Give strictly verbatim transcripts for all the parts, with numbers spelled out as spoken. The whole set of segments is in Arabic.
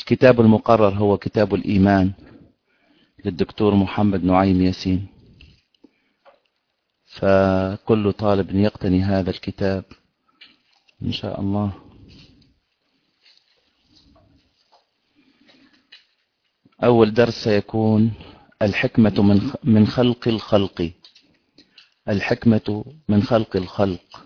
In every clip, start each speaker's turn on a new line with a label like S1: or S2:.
S1: الكتاب المقرر هو كتاب الإيمان للدكتور محمد نعيم ياسين، فكل طالب يقتني هذا الكتاب إن شاء الله. أول درس سيكون الحكمة من من خلق الخلق. الحكمة من خلق الخلق.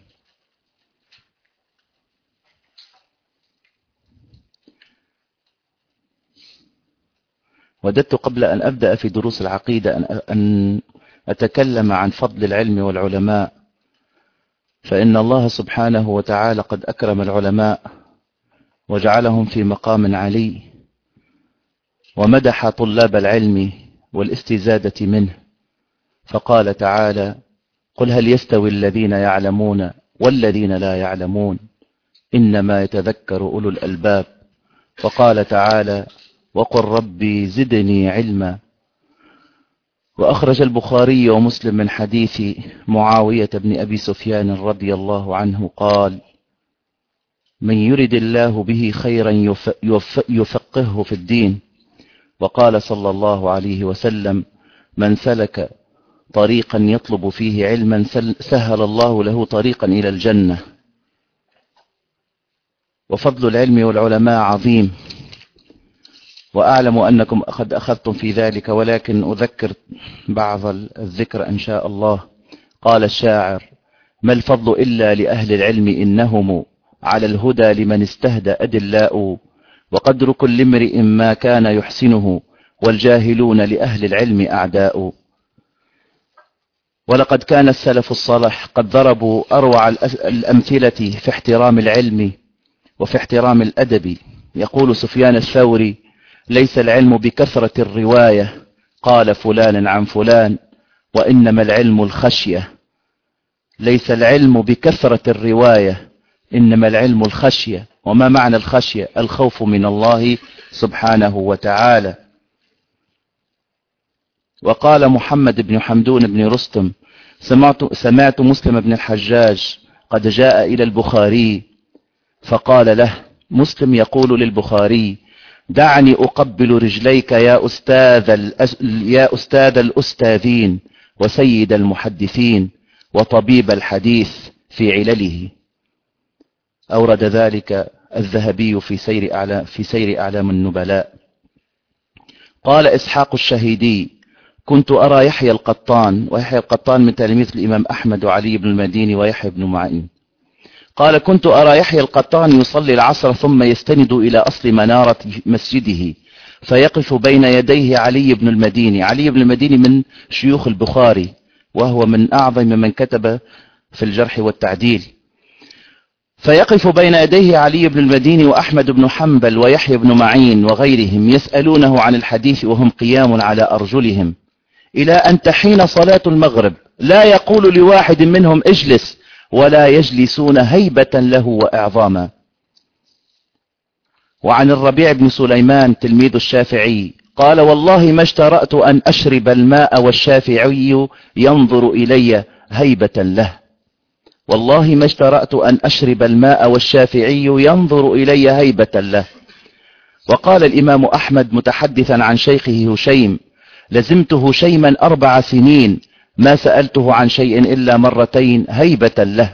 S1: وددت قبل أن أبدأ في دروس العقيدة أن أتكلم عن فضل العلم والعلماء، فإن الله سبحانه وتعالى قد أكرم العلماء وجعلهم في مقام علي، ومدح طلاب العلم والاستزادة منه، فقال تعالى: قل هل يستوي الذين يعلمون والذين لا يعلمون إنما يتذكر أولو الألباب. وقال تعالى: وقل ربي زدني علما. وأخرج البخاري ومسلم من حديث معاوية بن أبي سفيان رضي الله عنه قال: من يرد الله به خيرا يفقهه في الدين. وقال صلى الله عليه وسلم: من سلك طريقا يطلب فيه علما سهل الله له طريقا إلى الجنة. وفضل العلم والعلماء عظيم، وأعلم أنكم قد أخذتم في ذلك، ولكن أذكر بعض الذكر إن شاء الله. قال الشاعر: ما الفضل إلا لأهل العلم إنهم على الهدى لمن استهدى أدلاء، وقدر كل امرئ ما كان يحسنه والجاهلون لأهل العلم أعداء. ولقد كان السلف الصالح قد ضربوا أروع الأمثلة في احترام العلم وفي احترام الأدب. يقول سفيان الثوري: ليس العلم بكثرة الرواية قال فلان عن فلان، وإنما العلم الخشية. ليس العلم بكثرة الرواية، إنما العلم الخشية. وما معنى الخشية؟ الخوف من الله سبحانه وتعالى. وقال محمد بن حمدون بن رستم: سمعت, سمعت مسلم بن الحجاج قد جاء إلى البخاري فقال له: مسلم يقول للبخاري: دعني أقبل رجليك يا أستاذ, الأس... يا أستاذ الأستاذين وسيد المحدثين وطبيب الحديث في علله. أورد ذلك الذهبي في سير أعلام, في سير أعلام النبلاء. قال إسحاق الشهيدي: كنت أرى يحيى القطان، ويحيى القطان من تلاميذ الإمام أحمد وعلي بن المديني ويحيى بن معين. قال: كنت أرى يحيى القطان يصلي العصر ثم يستند إلى أصل منارة مسجده فيقف بين يديه علي بن المديني. علي بن المديني من شيوخ البخاري، وهو من أعظم من كتب في الجرح والتعديل. فيقف بين يديه علي بن المديني وأحمد بن حنبل ويحيى بن معين وغيرهم يسألونه عن الحديث وهم قيام على أرجلهم، إلى أن تحين صلاة المغرب لا يقول لواحد منهم اجلس، ولا يجلسون هيبة له وإعظاما. وعن الربيع بن سليمان تلميذ الشافعي قال: والله ما اشترأت أن أشرب الماء والشافعي ينظر إلي هيبة له. والله ما اشترأت أن أشرب الماء والشافعي ينظر إلي هيبة له. وقال الإمام أحمد متحدثا عن شيخه هشيم: لزمت هشيما أربع سنين ما سألته عن شيء إلا مرتين هيبة له.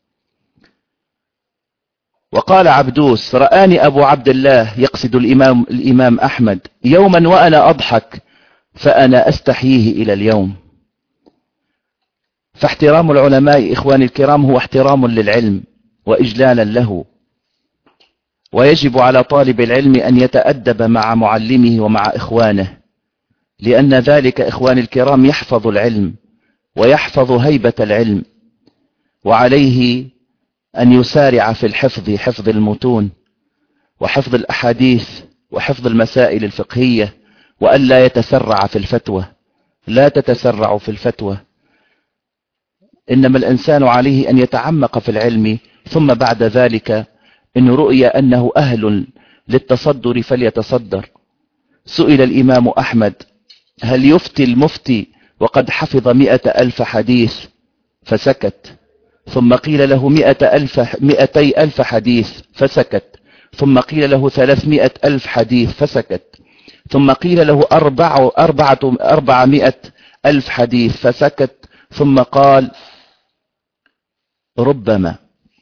S1: وقال عبدوس: رآني أبو عبد الله، يقصد الإمام, الإمام أحمد، يوما وأنا أضحك فأنا أستحييه إلى اليوم. فاحترام العلماء إخواني الكرام هو احترام للعلم وإجلالا له، ويجب على طالب العلم أن يتأدب مع معلمه ومع إخوانه، لأن ذلك إخواني الكرام يحفظ العلم ويحفظ هيبة العلم، وعليه أن يسارع في الحفظ، حفظ المتون وحفظ الأحاديث وحفظ المسائل الفقهية، وأن لا يتسرع في الفتوى. لا تتسرع في الفتوى، إنما الإنسان عليه أن يتعمق في العلم، ثم بعد ذلك إن رؤي أنه أهل للتصدر فليتصدر. سئل الإمام أحمد: هل يفتي المفتي وقد حفظ مئة ألف حديث؟ فسكت. ثم قيل له: مئة ألف مئتي ألف حديث، فسكت. ثم قيل له ثلاثمائة ألف حديث فسكت، ثم قيل له أربع أربعة أربعمائة ألف حديث فسكت، ثم قال ربما،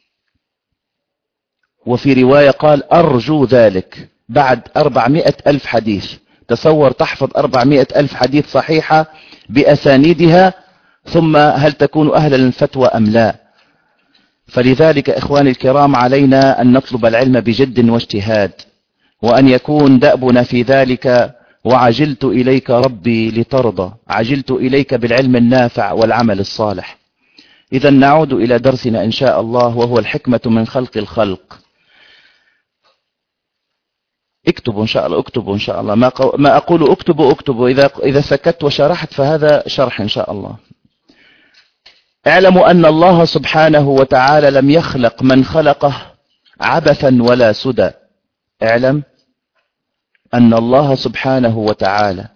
S1: وفي رواية قال أرجو ذلك بعد أربعمائة ألف حديث. تصور تحفظ أربعمائة ألف حديث صحيحة بأسانيدها، ثم هل تكون أهلا للفتوى أم لا؟ فلذلك إخواني الكرام علينا أن نطلب العلم بجد واجتهاد، وأن يكون دأبنا في ذلك. وعجلت إليك ربي لترضى، عجلت إليك بالعلم النافع والعمل الصالح. إذا نعود إلى درسنا إن شاء الله، وهو الحكمة من خلق الخلق. اكتبوا إن شاء الله، اكتبوا إن شاء الله ما, قو... ما أقول اكتبوا اكتبوا، إذا... إذا سكت وشرحت فهذا شرح إن شاء الله. اعلموا أن الله سبحانه وتعالى لم يخلق من خلقه عبثا ولا سدى. اعلم أن الله سبحانه وتعالى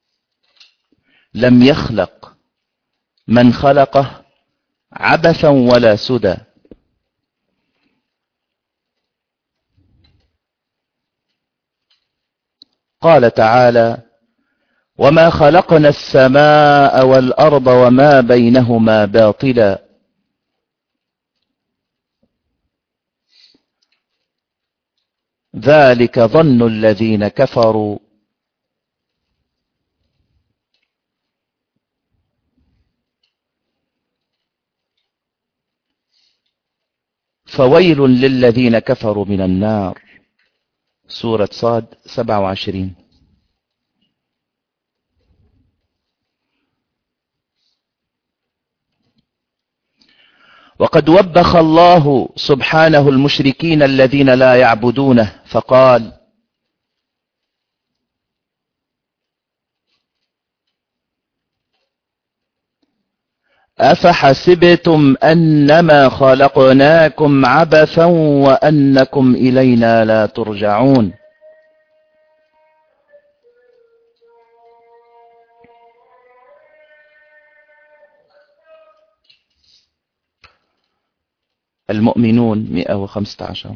S1: لم يخلق من خلقه عبثا ولا سدى. قال تعالى وما خلقنا السماء والأرض وما بينهما باطلا ذلك ظن الذين كفروا فويل للذين كفروا من النار. سورة صاد سبعة وعشرين. وقد وبخ الله سبحانه المشركين الذين لا يعبدونه فقال أفحسبتم أنما خلقناكم عبثا وأنكم إلينا لا ترجعون. المؤمنون مئة وخمسة عشر.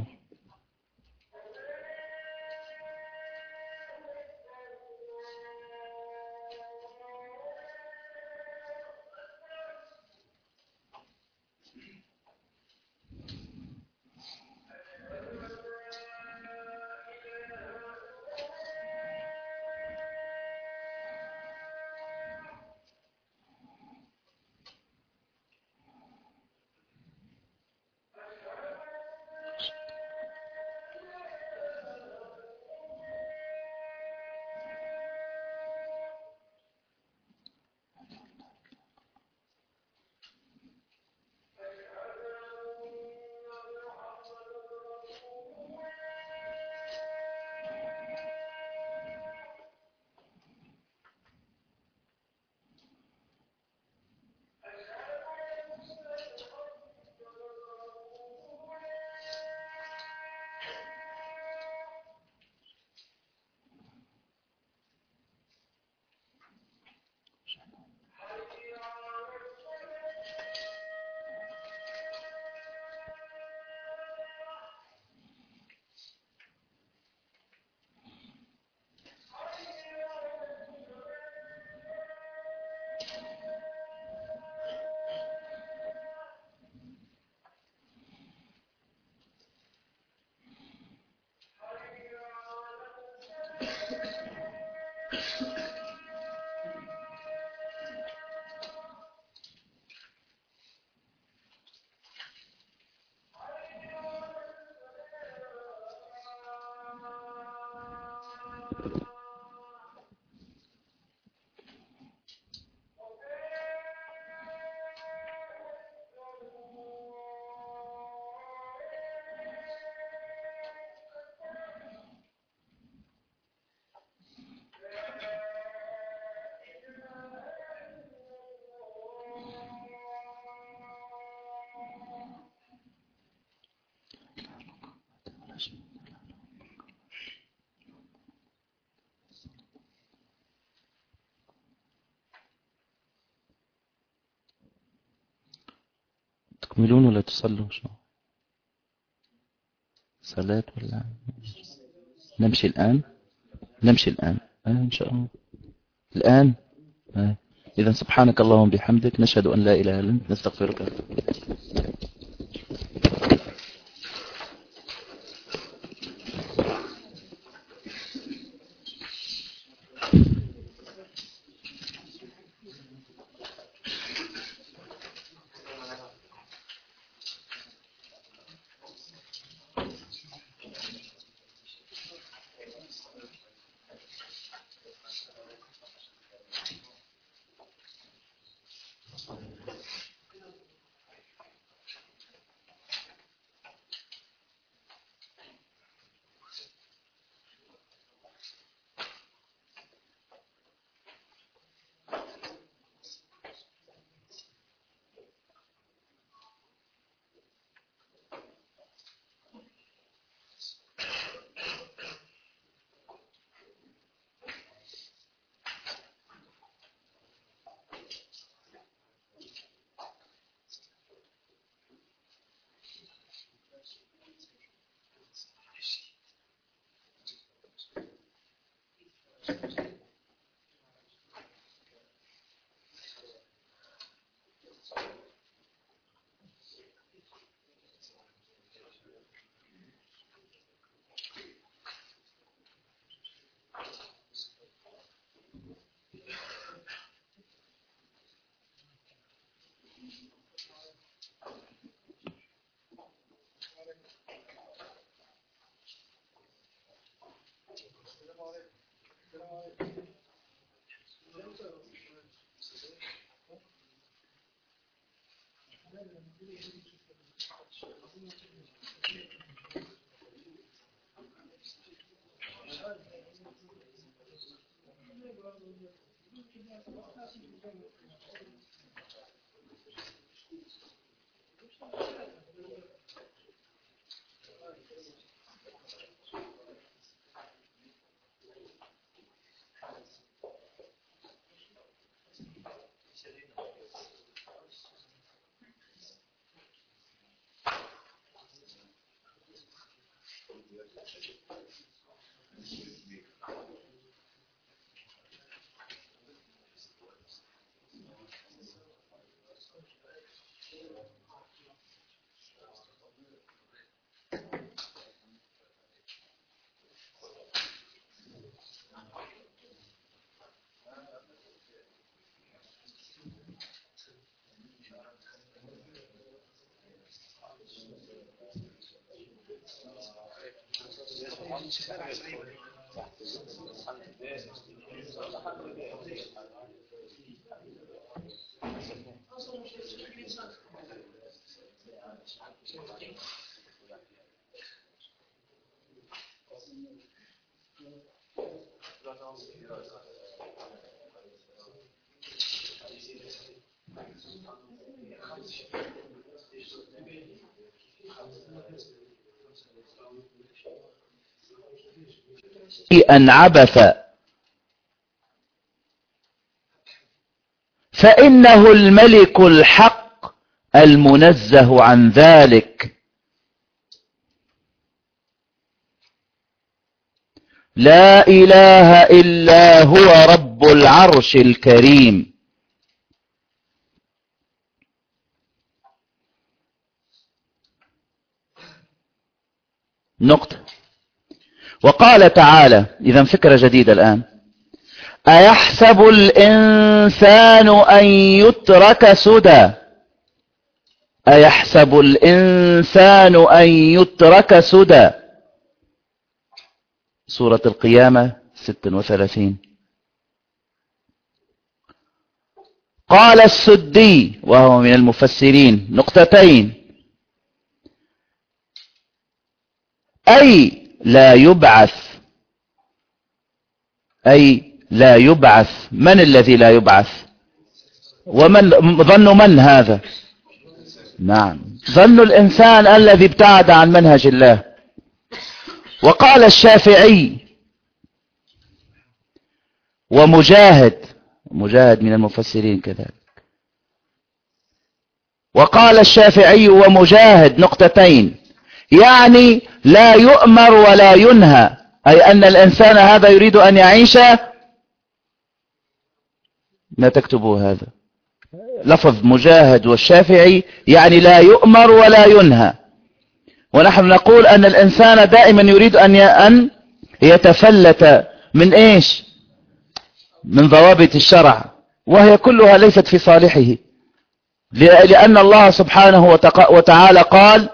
S1: تكملون ولا تصلوا؟ شو صلاة ولا نمشي الآن؟ نمشي الآن آه إن شاء الله الآن. آه. إذا سبحانك اللهم بحمدك نشهد أن لا إله إلا أنت نستغفرك. أن عبث فإنه الملك الحق المنزه عن ذلك، لا إله إلا هو رب العرش الكريم. نقطة. وقال تعالى، إذا فكرة جديدة الآن، أيحسب الإنسان أن يترك سدى، أيحسب الإنسان أن يترك سدى. سورة القيامة ستة وثلاثين. قال السدي وهو من المفسرين نقطتين: أي لا يبعث، أي لا يبعث. من الذي لا يبعث؟ ومن ظن من هذا؟ نعم، ظن الإنسان الذي ابتعد عن منهج الله. وقال الشافعي ومجاهد، مجاهد من المفسرين كذلك، وقال الشافعي ومجاهد نقطتين: يعني لا يؤمر ولا ينهى، أي أن الإنسان هذا يريد أن يعيش. لا تكتبوا هذا لفظ مجاهد والشافعي، يعني لا يؤمر ولا ينهى. ونحن نقول أن الإنسان دائما يريد أن يتفلت من إيش؟ من ضوابط الشرع، وهي كلها ليست في صالحه، لأن الله سبحانه وتعالى قال: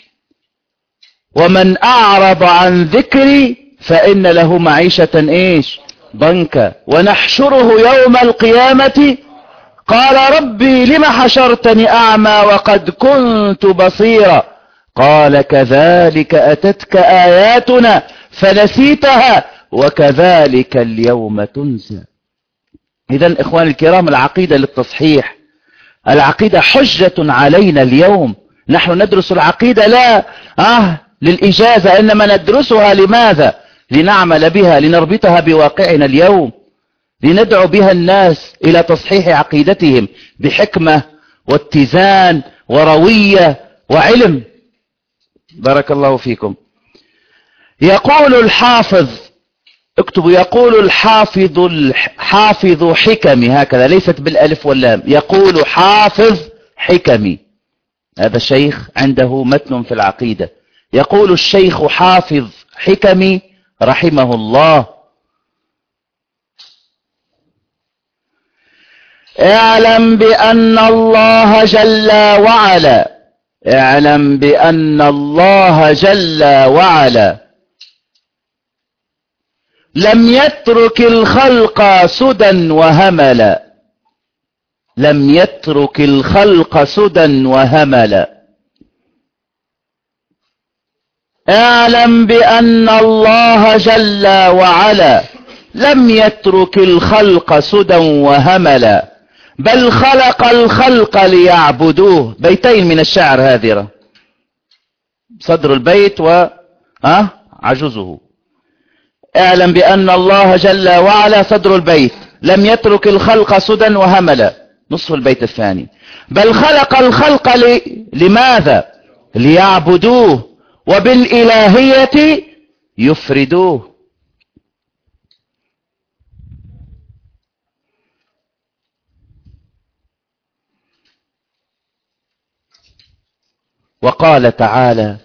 S1: ومن أعرض عن ذكري فإن له معيشة إيش؟ ضنكا ونحشره يوم القيامة قال ربي لم حشرتني أعمى وقد كنت بصيرا قال كذلك أتتك آياتنا فنسيتها وكذلك اليوم تنسى. إذن إخواني الكرام، العقيدة للتصحيح، العقيدة حجة علينا اليوم. نحن ندرس العقيدة لا آه للإجازة، إنما ندرسها لماذا؟ لنعمل بها، لنربطها بواقعنا اليوم، لندعو بها الناس إلى تصحيح عقيدتهم بحكمة واتزان وروية وعلم. بارك الله فيكم. يقول الحافظ، اكتبوا، يقول الحافظ الحافظ حكمي، هكذا ليست بالالف واللام، يقول حافظ حكمي. هذا الشيخ عنده متن في العقيدة، يقول الشيخ حافظ حكمي رحمه الله: اعلم بأن الله جل وعلا اعلم بأن الله جل وعلا لم يترك الخلق سدى وهملا لم يترك الخلق سدى وهملا اعلم بأن الله جل وعلا لم يترك الخلق سدى وهملا بل خلق الخلق ليعبدوه. بيتين من الشعر هذه، صدر البيت وعجزه. اعلم بأن الله جل وعلا، صدر البيت، لم يترك الخلق سدى وهملا، نصف البيت الثاني، بل خلق الخلق ل... لماذا؟ ليعبدوه وبالإلهية يفردوه. وقال تعالى: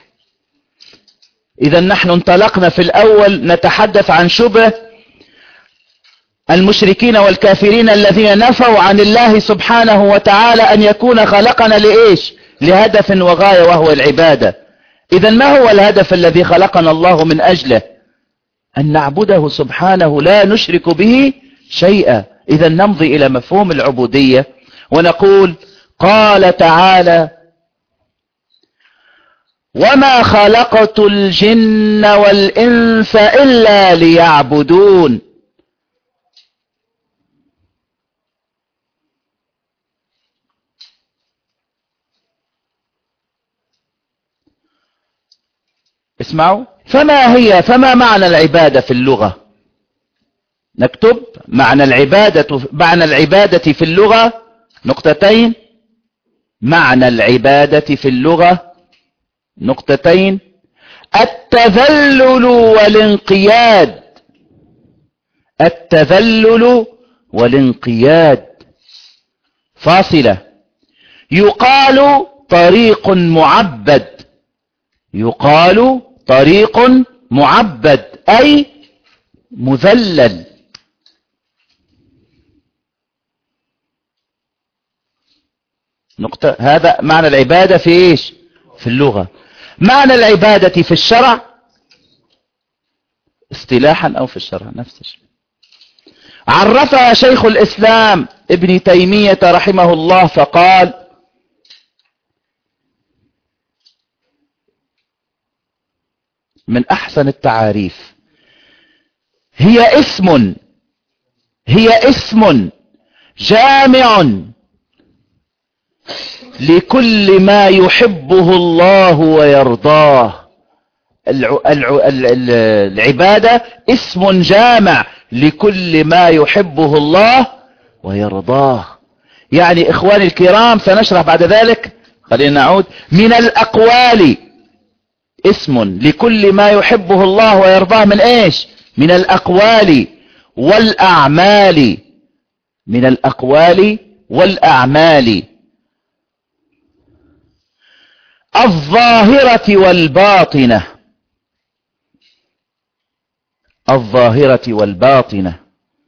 S1: إذا نحن انطلقنا في الأول نتحدث عن شبه المشركين والكافرين الذين نفوا عن الله سبحانه وتعالى أن يكون خلقنا لإيش؟ لهدف وغاية، وهو العبادة. إذا ما هو الهدف الذي خلقنا الله من أجله؟ أن نعبده سبحانه لا نشرك به شيئا. إذا نمضي إلى مفهوم العبودية ونقول: قال تعالى: وما خلقت الجن والإنس إلا ليعبدون. اسمعوا، فما هي فما معنى العبادة في اللغة؟ نكتب معنى العبادة معنى العبادة في اللغة نقطتين. معنى العبادة في اللغة نقطتين: التذلل والانقياد. التذلل والانقياد. فاصلة. يقال طريق معبد. يقال طريق معبد أي مذلل. نقطة. هذا معنى العبادة في إيش؟ في اللغة. معنى العبادة في الشرع اصطلاحا أو في الشرع نفس الشيء. عرفها شيخ الإسلام ابن تيمية رحمه الله فقال: من أحسن التعاريف: هي اسم هي اسم جامع لكل ما يحبه الله ويرضاه. العبادة اسم جامع لكل ما يحبه الله ويرضاه. يعني إخواني الكرام، سنشرح بعد ذلك، خلينا نعود، من الأقوال اسم لكل ما يحبه الله ويرضاه من ايش؟ من الأقوال والأعمال، من الأقوال والأعمال الظاهرة والباطنة، الظاهرة والباطنة.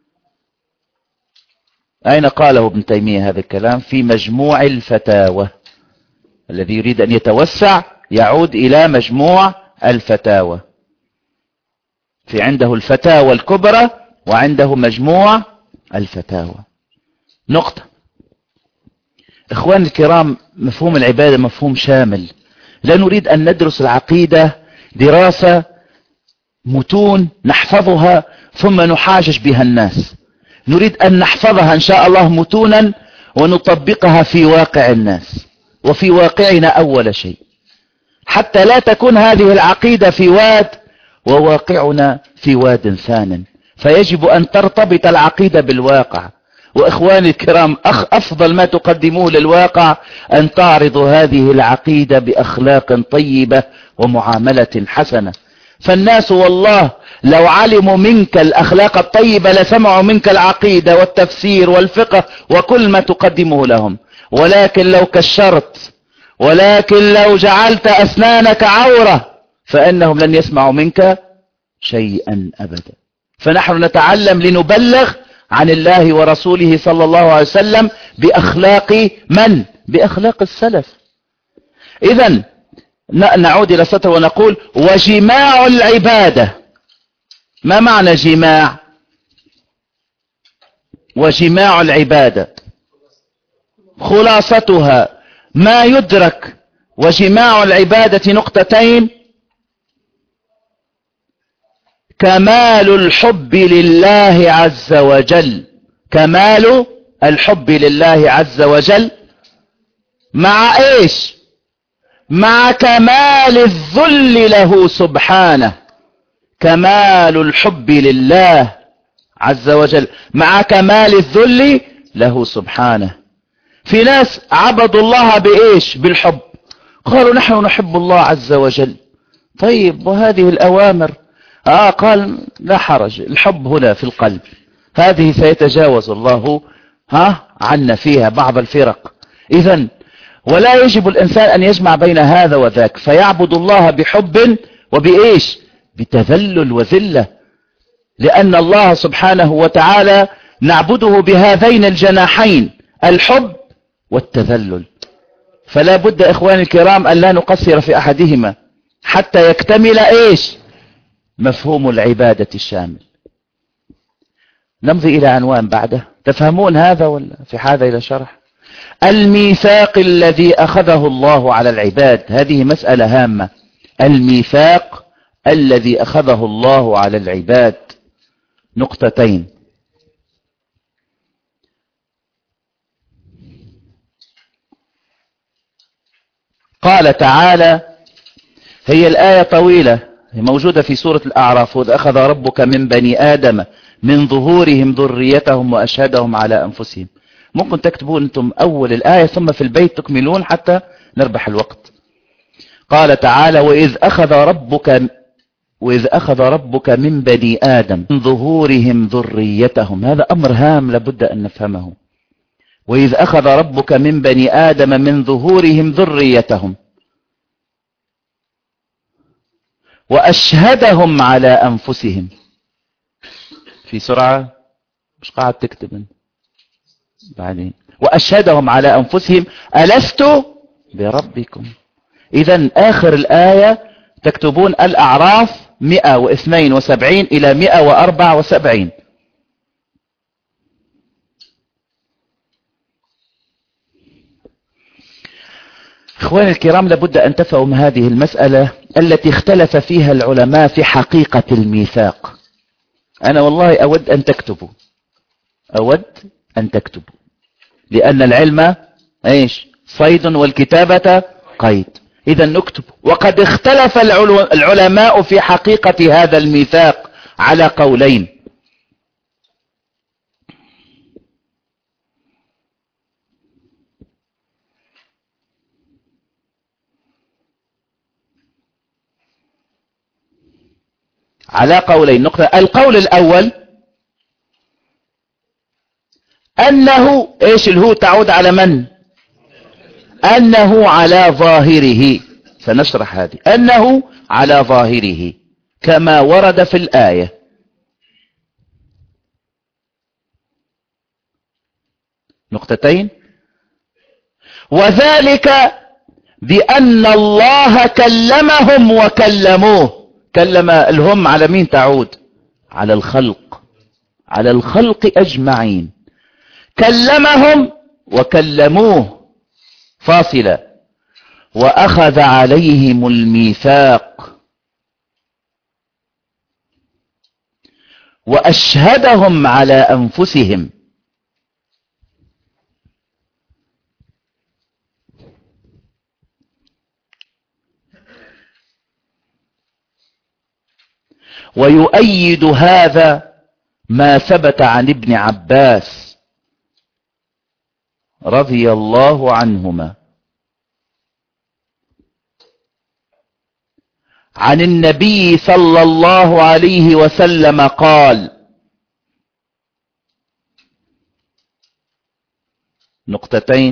S1: أين قاله ابن تيمية هذا الكلام؟ في مجموع الفتاوى. الذي يريد أن يتوسع يعود إلى مجموع الفتاوى، في عنده الفتاوى الكبرى وعنده مجموع الفتاوى. نقطة. إخواني الكرام، مفهوم العبادة مفهوم شامل. لا نريد أن ندرس العقيدة دراسة متون نحفظها ثم نحاجج بها الناس. نريد أن نحفظها إن شاء الله متونا ونطبقها في واقع الناس وفي واقعنا أول شيء، حتى لا تكون هذه العقيدة في واد وواقعنا في واد ثان. فيجب أن ترتبط العقيدة بالواقع. وإخواني الكرام، أخ أفضل ما تقدموه للواقع أن تعرضوا هذه العقيدة بأخلاق طيبة ومعاملة حسنة. فالناس والله لو علموا منك الأخلاق الطيبة لسمعوا منك العقيدة والتفسير والفقه وكل ما تقدمه لهم. ولكن لو كشرت، ولكن لو جعلت أسنانك عورة، فإنهم لن يسمعوا منك شيئا أبدا. فنحن نتعلم لنبلغ عن الله ورسوله صلى الله عليه وسلم بأخلاق من؟ بأخلاق السلف. إذن نعود إلى السطر ونقول: وجماع العبادة. ما معنى جماع؟ وجماع العبادة خلاصتها ما يدرك. وجماع العبادة نقطتين: كمال الحب لله عز وجل، كمال الحب لله عز وجل مع ايش؟ مع كمال الذل له سبحانه. كمال الحب لله عز وجل مع كمال الذل له سبحانه. في ناس عبدوا الله بإيش؟ بالحب. قالوا نحن نحب الله عز وجل. طيب وهذه الأوامر؟ آه قال لا حرج، الحب هنا في القلب، هذه سيتجاوز الله ها عنا فيها بعض الفرق. إذن ولا يجب الإنسان أن يجمع بين هذا وذاك، فيعبد الله بحب وبإيش؟ بتذلل وذلة، لأن الله سبحانه وتعالى نعبده بهذين الجناحين، الحب والتذلل. فلا بد إخواني الكرام أن لا نقصر في أحدهما حتى يكتمل إيش؟ مفهوم العبادة الشامل. نمضي إلى عنوان بعده. تفهمون هذا ولا في حاجة إلى شرح؟ الميثاق الذي أخذه الله على العباد. هذه مسألة هامة. الميثاق الذي أخذه الله على العباد. نقطتين: قال تعالى، هي الآية طويلة، هي موجودة في سورة الأعراف: وإذ أخذ ربك من بني آدم من ظهورهم ذريتهم وأشهدهم على أنفسهم. ممكن تكتبون أنتم أول الآية ثم في البيت تكملون حتى نربح الوقت. قال تعالى: وإذ أخذ ربك وإذ أخذ ربك من بني آدم من ظهورهم ذريتهم. هذا أمر هام لابد أن نفهمه. وإذ أخذ ربك من بني آدم من ظهورهم ذريتهم وأشهدهم على أنفسهم. في سرعة مش قاعد تكتب بعدين. وأشهدهم على أنفسهم ألست بربكم. إذن آخر الآية تكتبون الأعراف مئة واثنين وسبعين إلى مئة وأربعة وسبعين. إخواني الكرام، لابد أن تفهموا هذه المسألة التي اختلف فيها العلماء في حقيقة الميثاق. أنا والله أود أن تكتبوا، أود أن تكتبوا، لأن العلم إيش؟ صيد والكتابة قيد. إذا نكتب. وقد اختلف العلماء في حقيقة هذا الميثاق على قولين. على قولين. نقطة. القول الأول أنه إيش الهو تعود على من؟ أنه على ظاهره. سنشرح هذه. أنه على ظاهره كما ورد في الآية. نقطتين. وذلك بأن الله كلمهم وكلموه. كلم الهم على مين تعود؟ على الخلق، على الخلق أجمعين. كلمهم وكلموه فاصلة. وأخذ عليهم الميثاق وأشهدهم على أنفسهم. ويؤيد هذا ما ثبت عن ابن عباس رضي الله عنهما عن النبي صلى الله عليه وسلم قال: نقطتين.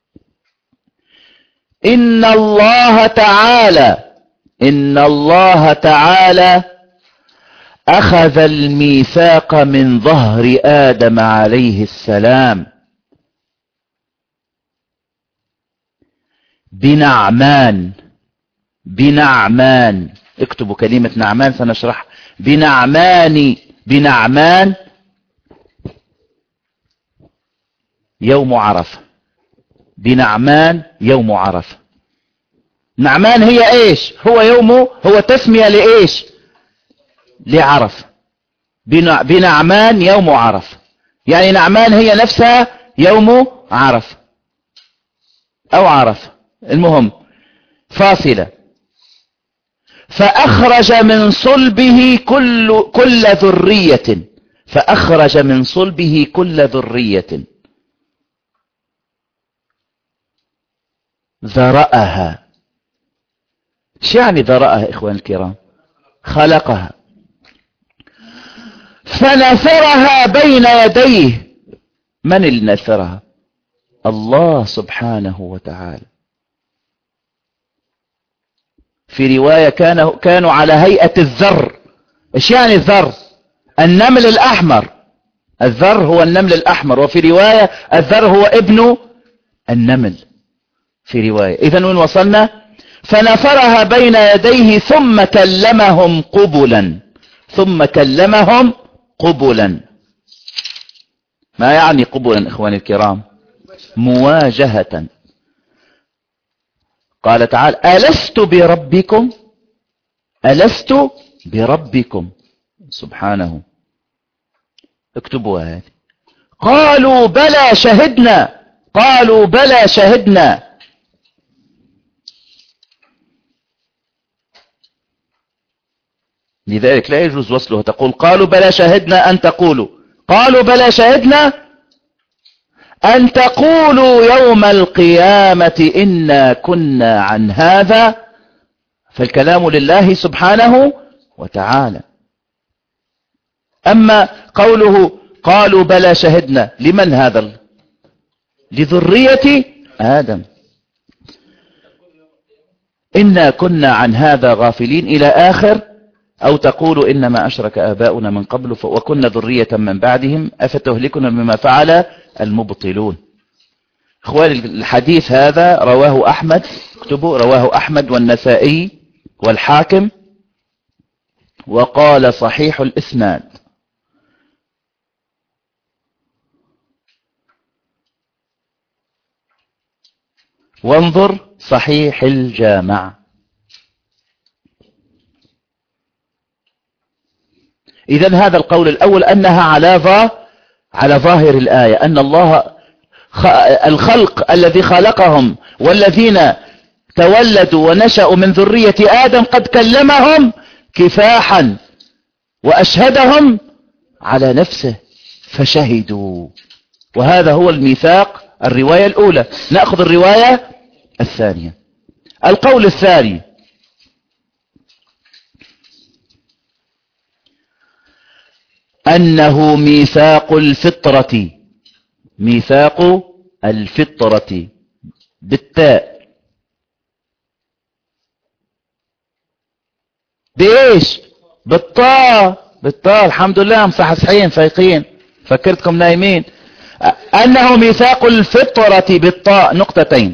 S1: إن الله تعالى إن الله تعالى أخذ الميثاق من ظهر آدم عليه السلام بنعمان. بنعمان. اكتبوا كلمة نعمان سنشرح. بنعمان بنعمان يوم عرفة. بنعمان يوم عرفة. نعمان هي ايش؟ هو يومه، هو تسمية لايش؟ لعرفة. بنعمان يوم عرفة، يعني نعمان هي نفسها يوم عرفة او عرفة، المهم فاصلة. فأخرج من صلبه كل كل ذرية فأخرج من صلبه كل ذرية ذرأها. ايش يعني ذرأها إخوان الكرام؟ خلقها فنثرها بين يديه. من اللي نثرها؟ الله سبحانه وتعالى. في رواية كانوا كانوا على هيئة الذر. ايش يعني الذر؟ النمل الأحمر. الذر هو النمل الأحمر، وفي رواية الذر هو ابن النمل في رواية. إذن وين وصلنا؟ فنفرها بين يديه ثم كلمهم قبلا. ثم كلمهم قبلا. ما يعني قبلا إخواني الكرام؟ مواجهة. قال تعالى: ألست بربكم؟ ألست بربكم. سبحانه. اكتبوا هذه. قالوا بلى شهدنا. قالوا بلى شهدنا. لذلك لا يجوز وصلها. تقول قالوا بلى شهدنا أن تقولوا. قالوا بلى شهدنا أن تقولوا يوم القيامة إنا كنا عن هذا. فالكلام لله سبحانه وتعالى. أما قوله قالوا بلى شهدنا، لمن هذا؟ لذرية آدم. إنا كنا عن هذا غافلين إلى آخر. أو تقولوا إنما أشرك آباؤنا من قبل وكنا ذرية من بعدهم أفتهلكنا بما فعل المبطلون. إخواني الحديث هذا رواه أحمد. اكتبوا: رواه أحمد والنسائي والحاكم، وقال صحيح الإسناد. وانظر صحيح الجامع. إذن هذا القول الأول أنها على على ظاهر الآية، أن الله الخلق الذي خلقهم والذين تولدوا ونشأوا من ذرية آدم قد كلمهم كفاحا وأشهدهم على نفسه فشهدوا. وهذا هو الميثاق. الرواية الأولى. نأخذ الرواية الثانية. القول الثاني: أنه ميثاق الفطرة، ميثاق الفطرة بالتاء. بإيش؟ بالطاء، بالطاء. الحمد لله مصحصحين فايقين، فكرتكم نايمين. أنه ميثاق الفطرة بالطاء نقطتين.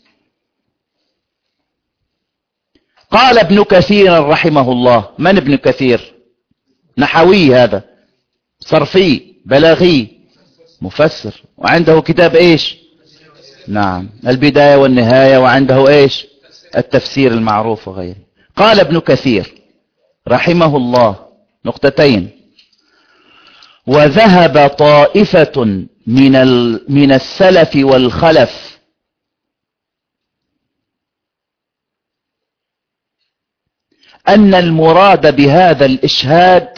S1: قال ابن كثير رحمه الله. من ابن كثير؟ نحوي هذا، صرفي، بلاغي، مفسر، وعنده كتاب ايش؟ نعم، البداية والنهاية، وعنده ايش؟ التفسير المعروف وغيره. قال ابن كثير رحمه الله نقطتين: وذهب طائفة من من السلف والخلف أن المراد بهذا الإشهاد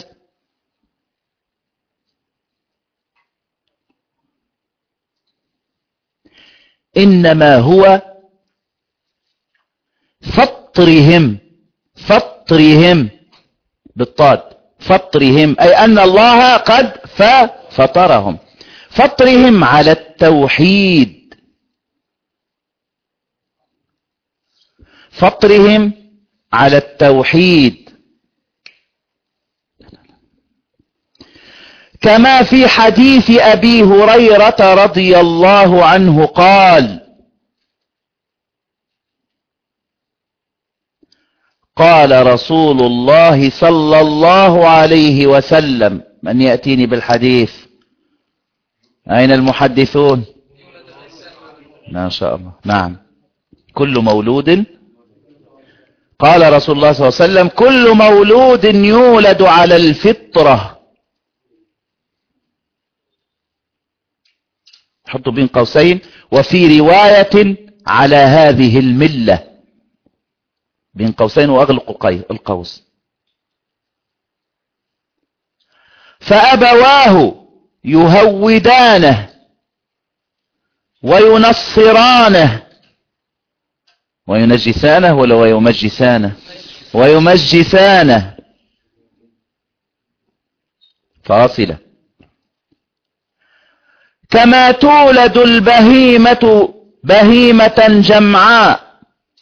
S1: إنما هو فطرهم، فطرهم بالطاد، فطرهم، أي أن الله قد فطرهم، فطرهم على التوحيد، فطرهم على التوحيد، كما في حديث أبي هريرة رضي الله عنه قال: قال رسول الله صلى الله عليه وسلم. من يأتيني بالحديث؟ أين المحدثون؟ ما شاء الله. نعم. كل مولود، قال رسول الله صلى الله عليه وسلم: كل مولود يولد على الفطرة. حطوا بين قوسين: وفي رواية على هذه الملة، بين قوسين وأغلق القوس. فأبواه يهودانه وينصرانه وينجسانه ولا ويمجسانه؟ ويمجسانه، فاصلة. كما تولد البهيمة بهيمة جمعاء،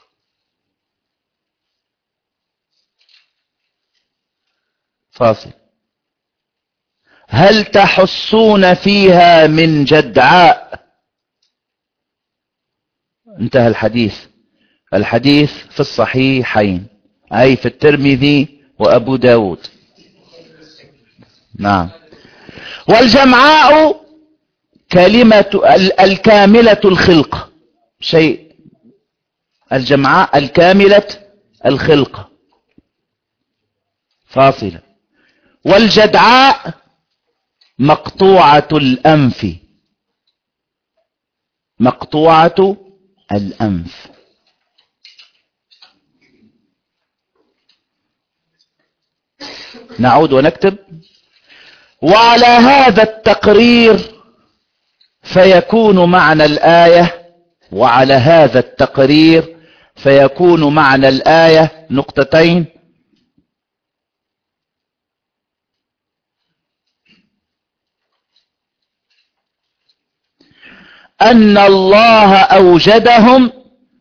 S1: فاصل، هل تحسون فيها من جدعاء؟ انتهى الحديث. الحديث في الصحيحين، أي في الترمذي وأبو داود. نعم. والجمعاء كلمة الكاملة الخلق، شيء الجمعاء الكاملة الخلق، فاصلة. والجدعاء مقطوعة الأنف، مقطوعة الأنف. نعود ونكتب: وعلى هذا التقرير فيكون معنى الآية، وعلى هذا التقرير فيكون معنى الآية نقطتين: أن الله أوجدهم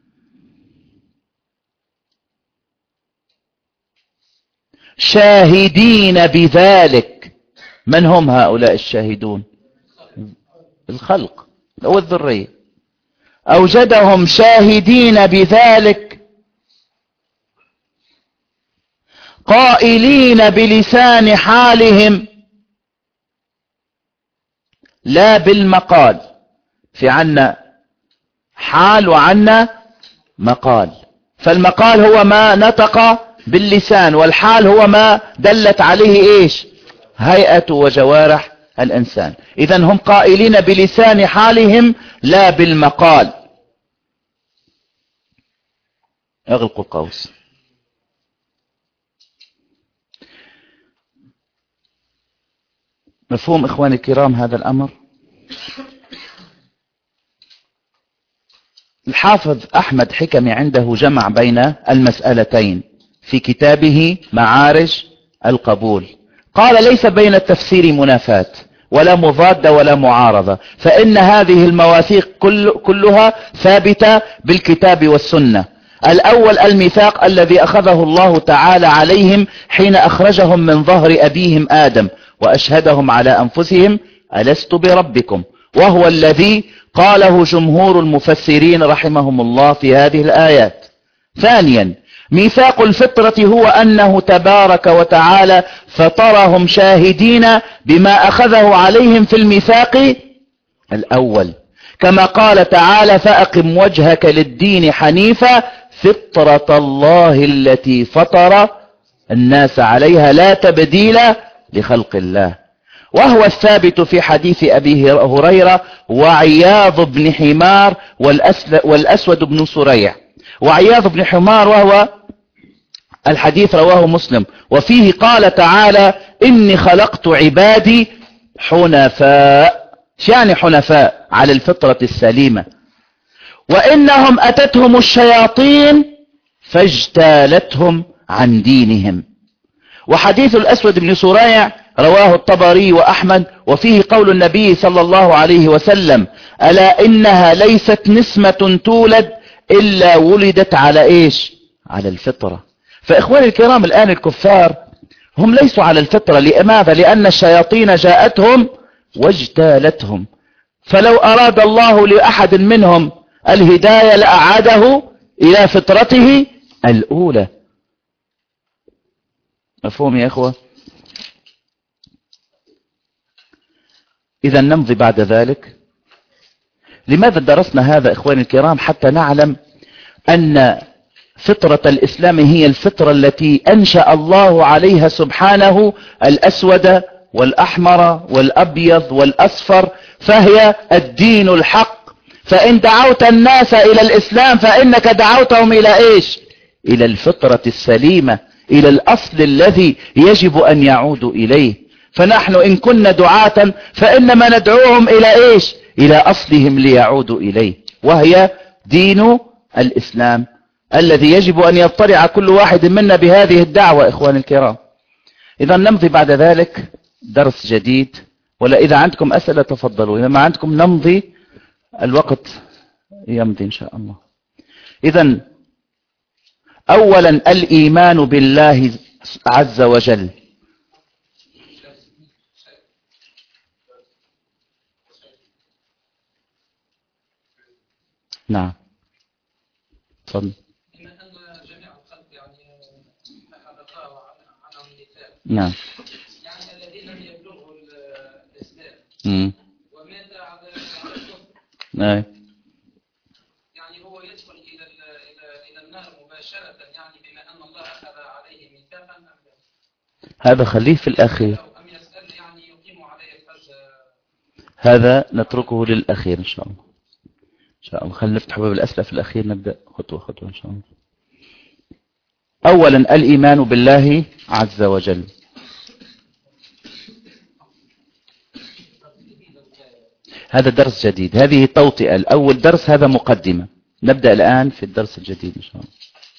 S1: شاهدين بذلك. من هم هؤلاء الشاهدون؟ الخلق أو الذرية. أوجدهم شاهدين بذلك، قائلين بلسان حالهم لا بالمقال. في عنا حال وعنا مقال، فالمقال هو ما نطق باللسان، والحال هو ما دلت عليه ايش؟ هيئة وجوارح الإنسان. إذن هم قائلين بلسان حالهم لا بالمقال. أغلق القوس. مفهوم إخواني الكرام هذا الأمر؟ الحافظ أحمد حكمي عنده جمع بين المسألتين في كتابه معارج القبول. قال ليس بين التفسير منافاة ولا مضادة ولا معارضة، فإن هذه المواثيق كل كلها ثابتة بالكتاب والسنة. الأول الميثاق الذي أخذه الله تعالى عليهم حين أخرجهم من ظهر أبيهم آدم وأشهدهم على أنفسهم ألست بربكم، وهو الذي قاله جمهور المفسرين رحمهم الله في هذه الآيات. ثانيا ميثاق الفطرة هو أنه تبارك وتعالى فطرهم شاهدين بما أخذه عليهم في الميثاق الأول، كما قال تعالى فأقم وجهك للدين حنيفا فطرة الله التي فطر الناس عليها لا تبديل لخلق الله. وهو الثابت في حديث أبي هريرة وعياض بن حمار والأسود بن سريع. وعياض بن حمار وهو الحديث رواه مسلم، وفيه قال تعالى إني خلقت عبادي حنفاء، يعني حنفاء على الفطرة السليمة، وإنهم أتتهم الشياطين فاجتالتهم عن دينهم. وحديث الأسود بن سريع رواه الطبري وأحمد، وفيه قول النبي صلى الله عليه وسلم ألا إنها ليست نسمة تولد إلا ولدت على إيش؟ على الفطرة. فإخواني الكرام الآن الكفار هم ليسوا على الفطرة. لماذا؟ لأن الشياطين جاءتهم واجتالتهم، فلو أراد الله لأحد منهم الهداية لأعاده إلى فطرته الأولى. مفهوم يا إخوة؟ إذا نمضي بعد ذلك. لماذا درسنا هذا إخواني الكرام؟ حتى نعلم أن فطرة الإسلام هي الفطرة التي أنشأ الله عليها سبحانه الأسود والأحمر والأبيض والأصفر، فهي الدين الحق. فإن دعوت الناس إلى الإسلام فإنك دعوتهم إلى إيش؟ إلى الفطرة السليمة، إلى الأصل الذي يجب أن يعودوا إليه. فنحن إن كنا دعاة فإنما ندعوهم إلى إيش؟ إلى أصلهم ليعودوا إليه، وهي دين الإسلام الذي يجب أن يضطرع كل واحد منا بهذه الدعوة. إخواني الكرام، إذا نمضي بعد ذلك درس جديد، ولا إذا عندكم أسئلة تفضلوا، إذا ما عندكم نمضي، الوقت يمضي إن شاء الله. إذا أولا الإيمان بالله عز وجل. نعم تفضل.
S2: بما أن جميع الخلق يعني حدثوا عنهم المثال،
S1: نعم،
S2: يعني الذين لم يبلغوا الإسلام
S1: امم
S2: ومات على الكفر،
S1: نعم،
S2: يعني هو يدخل إلى إلى إلى النار مباشرة، يعني بما أن الله أخذ عليه ميثاقا،
S1: هذا خليه في الأخير،
S2: أم يسأل يعني يقيم عليه الحج؟
S1: هذا نتركه للأخير إن شاء الله. إن شاء الله خلينا نفتح باب الأسئلة في الأخير، نبدأ خطوة خطوة إن شاء الله. أولا الإيمان بالله عز وجل. هذا درس جديد، هذه توطئة. الأول درس هذا مقدمة، نبدأ الآن في الدرس الجديد إن شاء الله.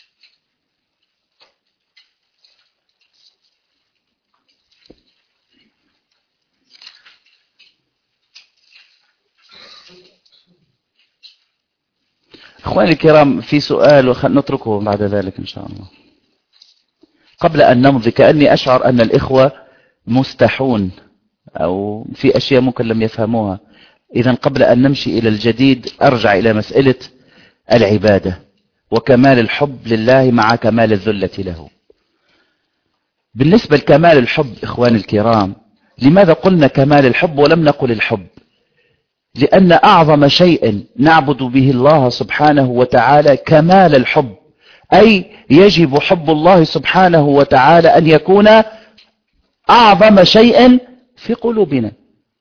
S1: أخواني الكرام في سؤال ونتركه بعد ذلك إن شاء الله. قبل أن نمضي كأني أشعر أن الإخوة مستحون أو في أشياء ممكن لم يفهموها. إذا قبل أن نمشي إلى الجديد أرجع إلى مسألة العبادة وكمال الحب لله مع كمال الذلة له. بالنسبة لكمال الحب إخواني الكرام، لماذا قلنا كمال الحب ولم نقل الحب؟ لأن أعظم شيء نعبد به الله سبحانه وتعالى كمال الحب، أي يجب حب الله سبحانه وتعالى أن يكون أعظم شيء في قلوبنا.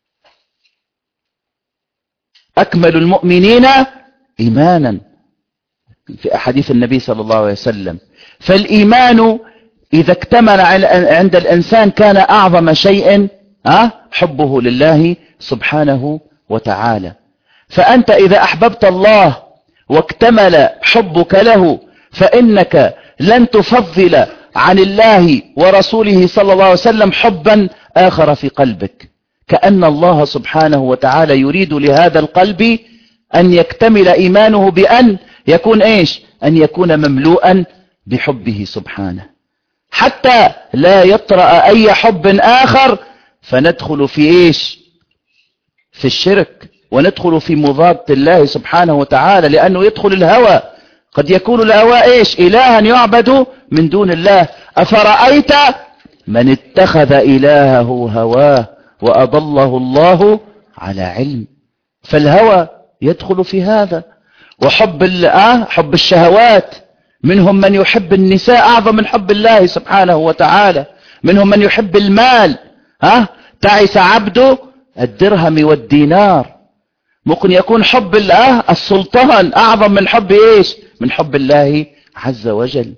S1: أكمل المؤمنين إيمانا في أحاديث النبي صلى الله عليه وسلم. فالإيمان إذا اكتمل عند الإنسان كان أعظم شيء حبه لله سبحانه وتعالى. فأنت إذا أحببت الله واكتمل حبك له فإنك لن تفضل عن الله ورسوله صلى الله عليه وسلم حبا آخر في قلبك، كأن الله سبحانه وتعالى يريد لهذا القلب أن يكتمل إيمانه بأن يكون إيش؟ أن يكون مملوءا بحبه سبحانه، حتى لا يطرأ أي حب آخر فندخل في إيش؟ في الشرك، وندخل في مضادة الله سبحانه وتعالى، لأنه يدخل الهوى. قد يكون الهوى إيش؟ إلها يعبد من دون الله. أفرأيت من اتخذ إلهه هواه وأضله الله على علم. فالهوى يدخل في هذا، وحب آه حب الشهوات. منهم من يحب النساء أعظم من حب الله سبحانه وتعالى، منهم من يحب المال. ها تعس عبد الدرهم والدينار. ممكن يكون حب الله السلطان أعظم من حب إيش؟ من حب الله عز وجل.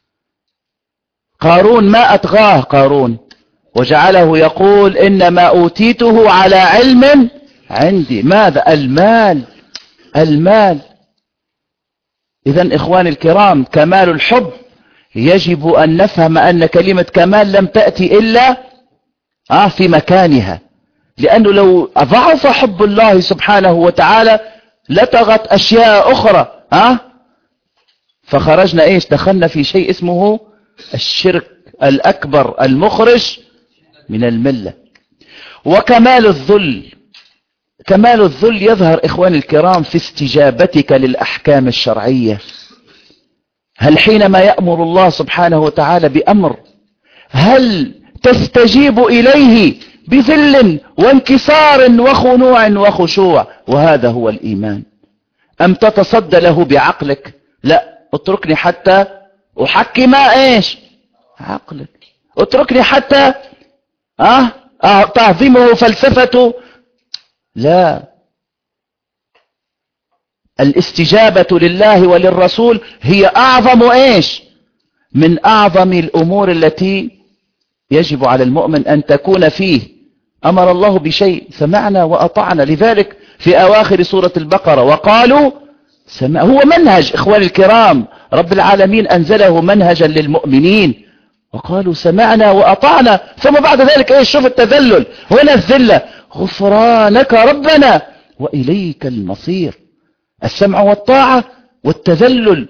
S1: قارون ما أطغاه قارون وجعله يقول إنما أوتيته على علم عندي. ماذا؟ المال. المال. إذن إخواني الكرام، كمال الحب يجب أن نفهم أن كلمة كمال لم تأتي إلا آه في مكانها، لأنه لو ضعف حب الله سبحانه وتعالى لطغت أشياء أخرى. آه فخرجنا إيش؟ دخلنا في شيء اسمه الشرك الأكبر المخرج من الملة. وكمال الذل، كمال الذل يظهر إخواني الكرام في استجابتك للأحكام الشرعية. هل حينما يأمر الله سبحانه وتعالى بأمر هل تستجيب إليه بذل وانكسار وخنوع وخشوع؟ وهذا هو الإيمان. أم تتصدى له بعقلك؟ لا، اتركني حتى أحكم إيش؟ عقلك. اتركني حتى أه؟ أه تعظيمه فلسفته. لا، الاستجابة لله وللرسول هي أعظم إيش؟ من أعظم الأمور التي يجب على المؤمن أن تكون فيه. أمر الله بشيء سمعنا وأطعنا. لذلك في أواخر سورة البقرة وقالوا سمع. هو منهج إخواني الكرام، رب العالمين أنزله منهجا للمؤمنين. وقالوا سمعنا وأطعنا، ثم بعد ذلك إيش؟ شوف التذلل هنا، الذلة. غفرانك ربنا وإليك المصير. السمع والطاعة والتذلل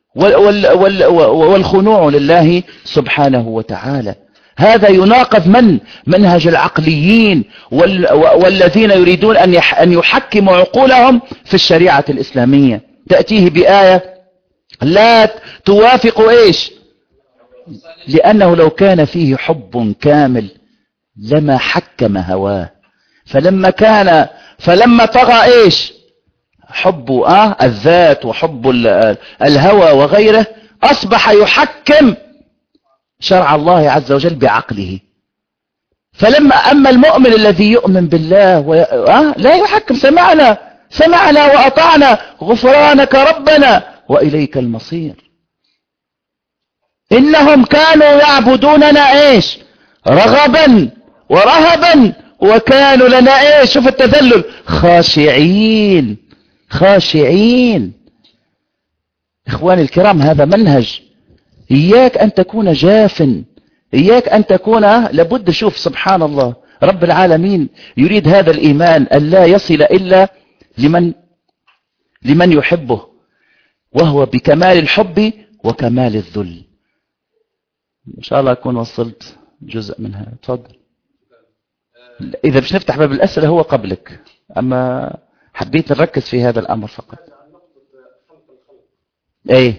S1: والخنوع لله سبحانه وتعالى. هذا يناقض من؟ منهج العقليين والذين يريدون أن يحكموا عقولهم في الشريعة الإسلامية. تأتيه بآية لا توافق إيش؟ لأنه لو كان فيه حب كامل لما حكم هواه. فلما كان فلما طغى إيش؟ حب آه الذات وحب الهوى وغيره، أصبح يحكم شرع الله عز وجل بعقله. فلما أما المؤمن الذي يؤمن بالله و... آه لا يحكم. سمعنا سمعنا وأطعنا غفرانك ربنا وإليك المصير. إنهم كانوا يعبدوننا إيش؟ رغبا ورهبا وكانوا لنا إيش؟ شوف التذلل، خاشعين. خاشعين. إخواني الكرام، هذا منهج. إياك أن تكون جافا، إياك أن تكون لابد. شوف سبحان الله، رب العالمين يريد هذا الإيمان أن لا يصل إلا لمن لمن يحبه، وهو بكمال الحب وكمال الذل. إن شاء الله أكون وصلت جزء منها. تفضل. إذا مش نفتح باب الأسئلة هو قبلك، أما حبيت نركز في هذا الأمر فقط. أي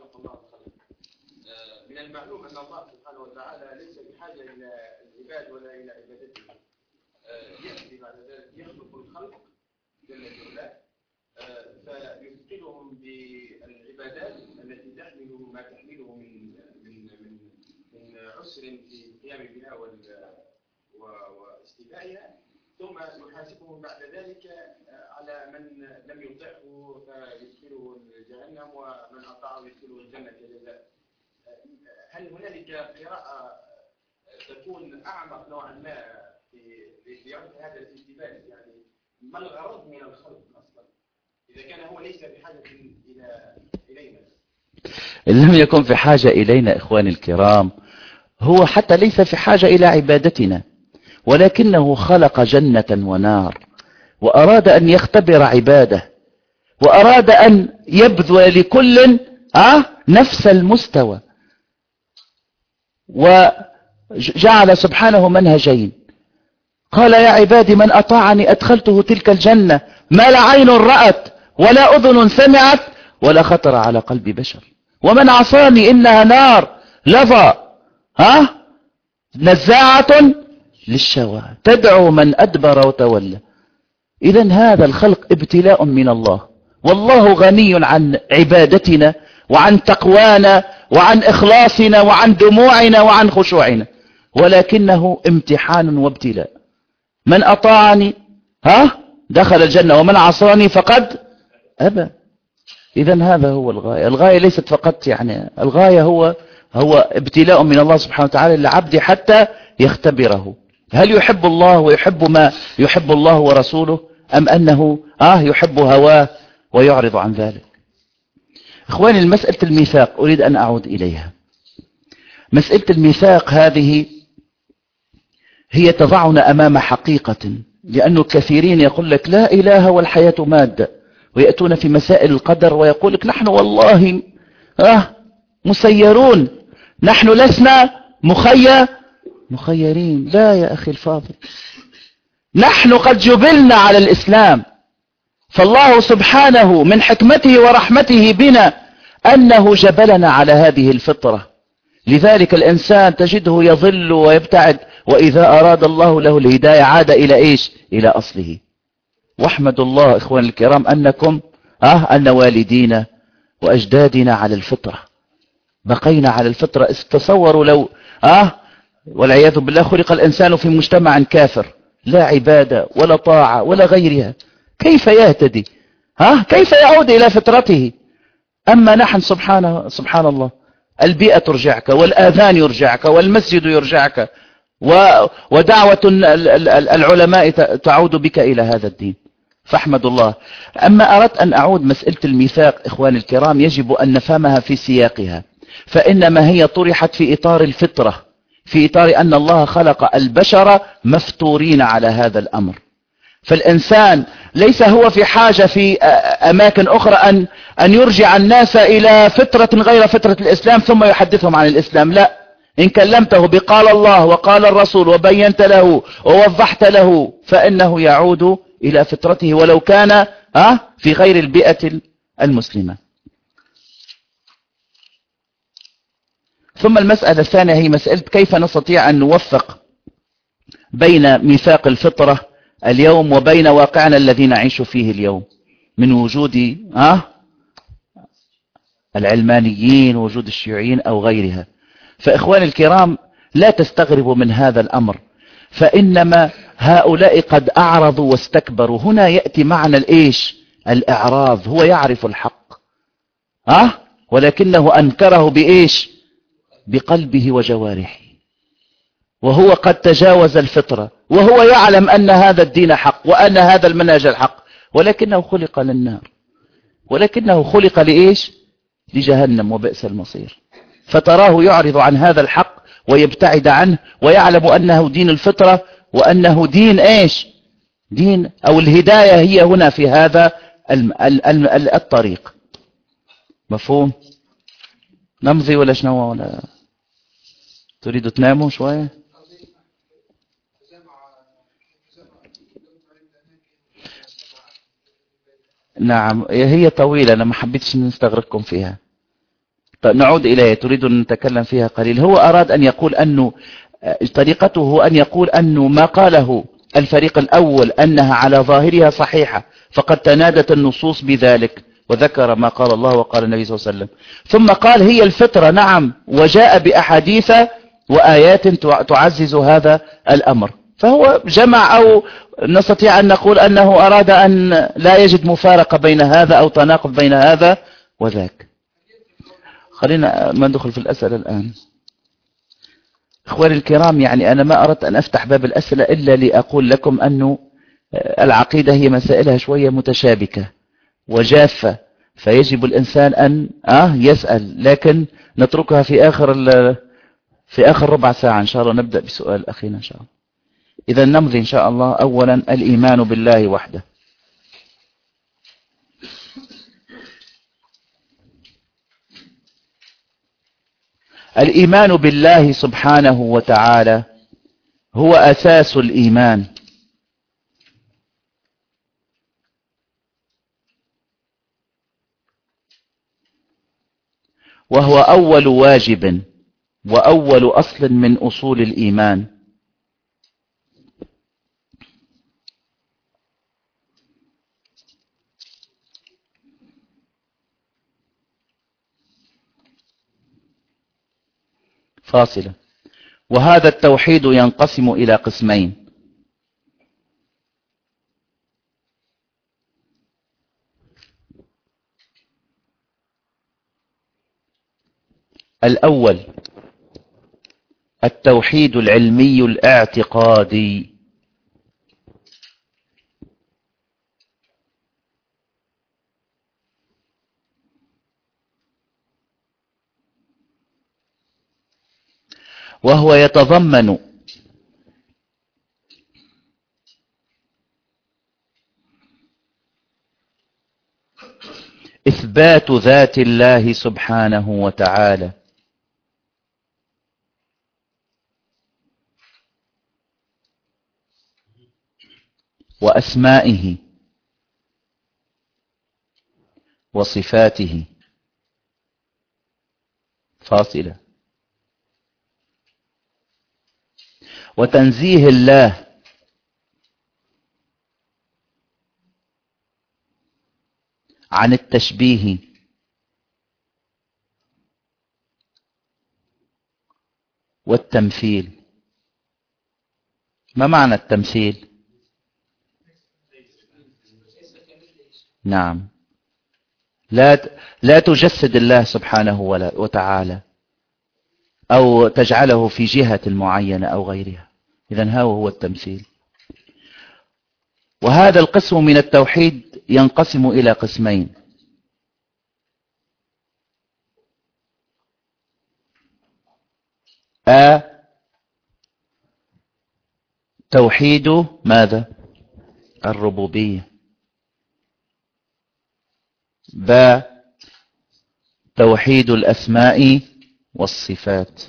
S3: من المعلوم أن الله سبحانه وتعالى ليس بحاجة إلى العباد ولا إلى عبادته. يأتي بعد ذلك يخلق الخلق جل جلاله فيثقلهم بالعبادات التي تحمل ما تحمله من من من من عسر في القيام بها واستيفائها، ثم يحاسبهم بعد ذلك على من لم يطعه فيدخله جهنم، ومن أطاعه يدخله الجنة جزاء. هل هنالك قراءة تكون أعمق نوعا ما في عرض هذا الاستدلال؟ يعني ما الغرض من الخلق أصلا إذا كان هو ليس بحاجة إلى إلينا؟
S1: إن لم يكن في حاجة إلينا إخواني الكرام، هو حتى ليس في حاجة إلى عبادتنا، ولكنه خلق جنة ونار، وأراد أن يختبر عباده، وأراد أن يبذل لكل أه نفس المستوى، وجعل سبحانه منهجين. قال يا عبادي من أطاعني أدخلته تلك الجنة ما لا عين رأت ولا أذن سمعت ولا خطر على قلب بشر، ومن عصاني إنها نار لظى ها نزاعة للشوى تدعو من أدبر وتولى. إذن هذا الخلق ابتلاء من الله، والله غني عن عبادتنا وعن تقوانا وعن إخلاصنا وعن دموعنا وعن خشوعنا، ولكنه امتحان وابتلاء. من أطاعني ها دخل الجنة ومن عصاني فقد أبى. إذن هذا هو الغاية. الغاية ليست فقط يعني الغاية هو هو ابتلاء من الله سبحانه وتعالى لعبده حتى يختبره، هل يحب الله ويحب ما يحب الله ورسوله، أم أنه آه يحب هواه ويعرض عن ذلك. إخواني، المسألة الميثاق أريد أن أعود إليها. مسألة الميثاق هذه هي تضعنا أمام حقيقة، لأنه كثيرين يقول لك لا إله والحياة مادة، ويأتون في مسائل القدر ويقول لك نحن والله آه مسيرون، نحن لسنا مخير مخيرين. لا يا أخي الفاضل، نحن قد جبلنا على الإسلام، فالله سبحانه من حكمته ورحمته بنا أنه جبلنا على هذه الفطرة. لذلك الإنسان تجده يضل ويبتعد، وإذا أراد الله له الهداية عاد إلى إيش؟ إلى أصله. واحمد الله إخوان الكرام أنكم آه أن والدينا وأجدادنا على الفطرة، بقينا على الفطرة. تصوروا لو آه والعياذ بالله خلق الإنسان في مجتمع كافر، لا عبادة ولا طاعة ولا غيرها، كيف يهتدي؟ ها كيف يعود إلى فطرته؟ أما نحن سبحانه سبحان الله، البيئة ترجعك، والآذان يرجعك، والمسجد يرجعك، ودعوة العلماء تعود بك إلى هذا الدين، فاحمد الله. أما أردت أن أعود مسألة الميثاق إخواني الكرام، يجب أن نفهمها في سياقها، فإنما هي طرحت في إطار الفطرة، في إطار أن الله خلق البشر مفتورين على هذا الأمر. فالإنسان ليس هو في حاجة في أماكن أخرى أن أن يرجع الناس إلى فطرة غير فطرة الإسلام ثم يحدثهم عن الإسلام. لا، إن كلمته بقال الله وقال الرسول وبينت له ووضحت له فإنه يعود إلى فطرته ولو كان في غير البيئة المسلمة. ثم المسألة الثانية هي مسألة كيف نستطيع أن نوفق بين ميثاق الفطرة اليوم وبين واقعنا الذي نعيش فيه اليوم من وجود آه العلمانيين ووجود الشيوعيين أو غيرها. فإخواني الكرام، لا تستغربوا من هذا الأمر، فإنما هؤلاء قد أعرضوا واستكبروا. هنا يأتي معنى الإيش؟ الإعراض. هو يعرف الحق آه ولكنه أنكره بإيش؟ بقلبه وجوارحه، وهو قد تجاوز الفطرة، وهو يعلم أن هذا الدين حق وأن هذا المنهج الحق، ولكنه خلق للنار، ولكنه خلق لإيش؟ لجهنم وبئس المصير. فتراه يعرض عن هذا الحق ويبتعد عنه، ويعلم أنه دين الفطرة وأنه دين إيش؟ دين أو الهداية هي هنا في هذا الطريق. مفهوم؟ نمضي ولا شنو؟ ولا تريدوا تناموا شوية؟ نعم، هي طويلة، أنا ما حبيتش نستغرقكم فيها. طيب نعود إليها، تريد أن نتكلم فيها قليل. هو أراد أن يقول أنه طريقته هو أن يقول أنه ما قاله الفريق الأول أنها على ظاهرها صحيحة، فقد تنادت النصوص بذلك، وذكر ما قال الله وقال النبي صلى الله عليه وسلم. ثم قال هي الفطرة، نعم، وجاء بأحاديث وآيات تعزز هذا الأمر. فهو جمع، أو نستطيع أن نقول أنه أراد أن لا يجد مفارقة بين هذا أو تناقض بين هذا وذاك. خلينا ما ندخل في الأسئلة الآن. إخواني الكرام، يعني أنا ما أردت أن أفتح باب الأسئلة إلا لأقول لكم أنه العقيدة هي مسائلها شوية متشابكة وجافة، فيجب الإنسان أن آه يسأل، لكن نتركها في آخر في آخر ربع ساعة إن شاء الله. نبدأ بسؤال أخينا إن شاء الله. إذا نمضي إن شاء الله. أولا الإيمان بالله وحده. الإيمان بالله سبحانه وتعالى هو أساس الإيمان، وهو أول واجب وأول أصل من أصول الإيمان. فاصلة. وهذا التوحيد ينقسم إلى قسمين: الأول التوحيد العلمي الاعتقادي، وهو يتضمن إثبات ذات الله سبحانه وتعالى وأسمائه وصفاته. فاصلة. وتنزيه الله عن التشبيه والتمثيل. ما معنى التمثيل؟ نعم، لا لا تجسد الله سبحانه وتعالى أو تجعله في جهة معينة أو غيرها. إذن هذا هو التمثيل. وهذا القسم من التوحيد ينقسم إلى قسمين: أ توحيد ماذا؟ الربوبية. ب توحيد الأسماء والصفات.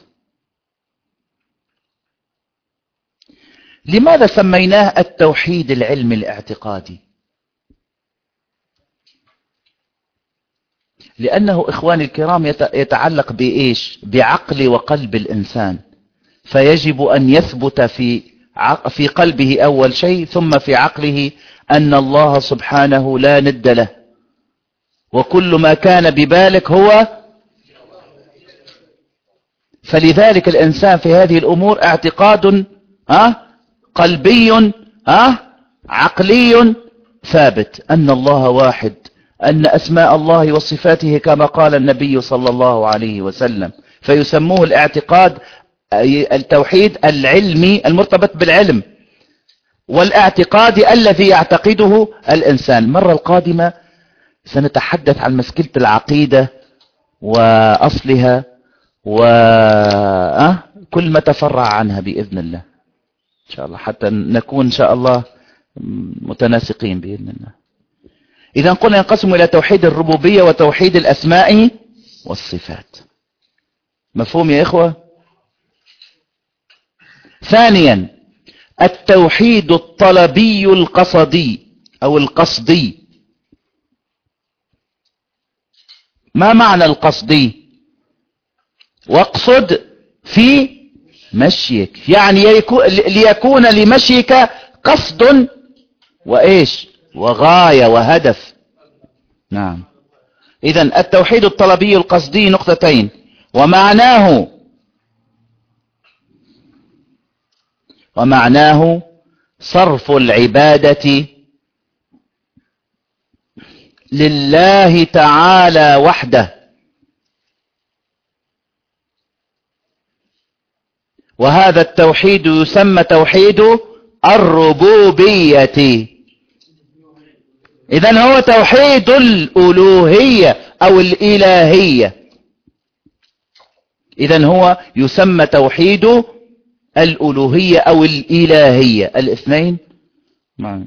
S1: لماذا سميناه التوحيد العلمي الاعتقادي؟ لأنه إخواني الكرام يتعلق بإيش؟ بعقل وقلب الإنسان، فيجب أن يثبت في في قلبه أول شيء، ثم في عقله أن الله سبحانه لا ند له، وكل ما كان ببالك هو. فلذلك الإنسان في هذه الأمور اعتقاد ها قلبي ها عقلي ثابت أن الله واحد، أن أسماء الله وصفاته كما قال النبي صلى الله عليه وسلم، فيسموه الاعتقاد التوحيد العلمي المرتبط بالعلم، والاعتقاد الذي يعتقده الإنسان. المرة القادمة سنتحدث عن مسألة العقيدة وأصلها وكل ما تفرع عنها بإذن الله إن شاء الله، حتى نكون إن شاء الله متناسقين بإذن الله. إذا قلنا ينقسم إلى توحيد الربوبية وتوحيد الأسماء والصفات. مفهوم يا إخوة؟ ثانيا التوحيد الطلبي القصدي أو القصدي. ما معنى القصدي؟ واقصد في مشيك، يعني ليكون لمشيك قصد وإيش وغاية وهدف. نعم. إذن التوحيد الطلبي القصدي نقطتين: ومعناه ومعناه صرف العبادة لله تعالى وحده، وهذا التوحيد يسمى توحيد الربوبية. إذن هو توحيد الألوهية أو الإلهية. إذن هو يسمى توحيد الألوهية أو الإلهية، الاثنين معا.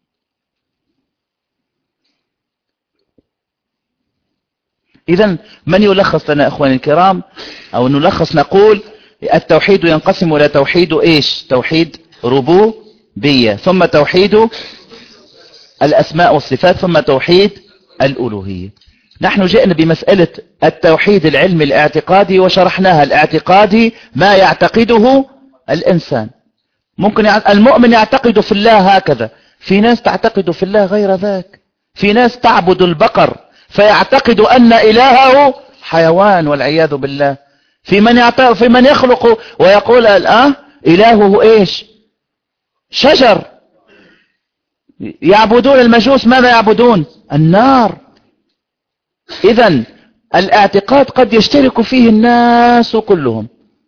S1: إذن من يلخص لنا أخواني الكرام، أو نلخص نقول التوحيد ينقسم إلى توحيد إيش؟ توحيد ربوبية، ثم توحيد الأسماء والصفات، ثم توحيد الألوهية. نحن جئنا بمسألة التوحيد العلمي الاعتقادي وشرحناها. الاعتقادي ما يعتقده الإنسان. ممكن المؤمن يعتقد في الله هكذا، في ناس تعتقد في الله غير ذاك، في ناس تعبد البقر فيعتقد أن إلهه حيوان والعياذ بالله، في من يعتقد في من يخلق ويقول الآن إلهه إيش؟ شجر. يعبدون المجوس، ماذا يعبدون؟ النار. إذن الاعتقاد قد يشترك فيه الناس كلهم،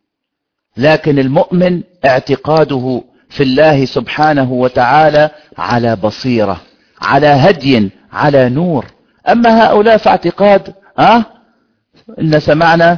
S1: لكن المؤمن اعتقاده في الله سبحانه وتعالى على بصيرة، على هدي، على نور. أما هؤلاء فاعتقاد أه؟ إن سمعنا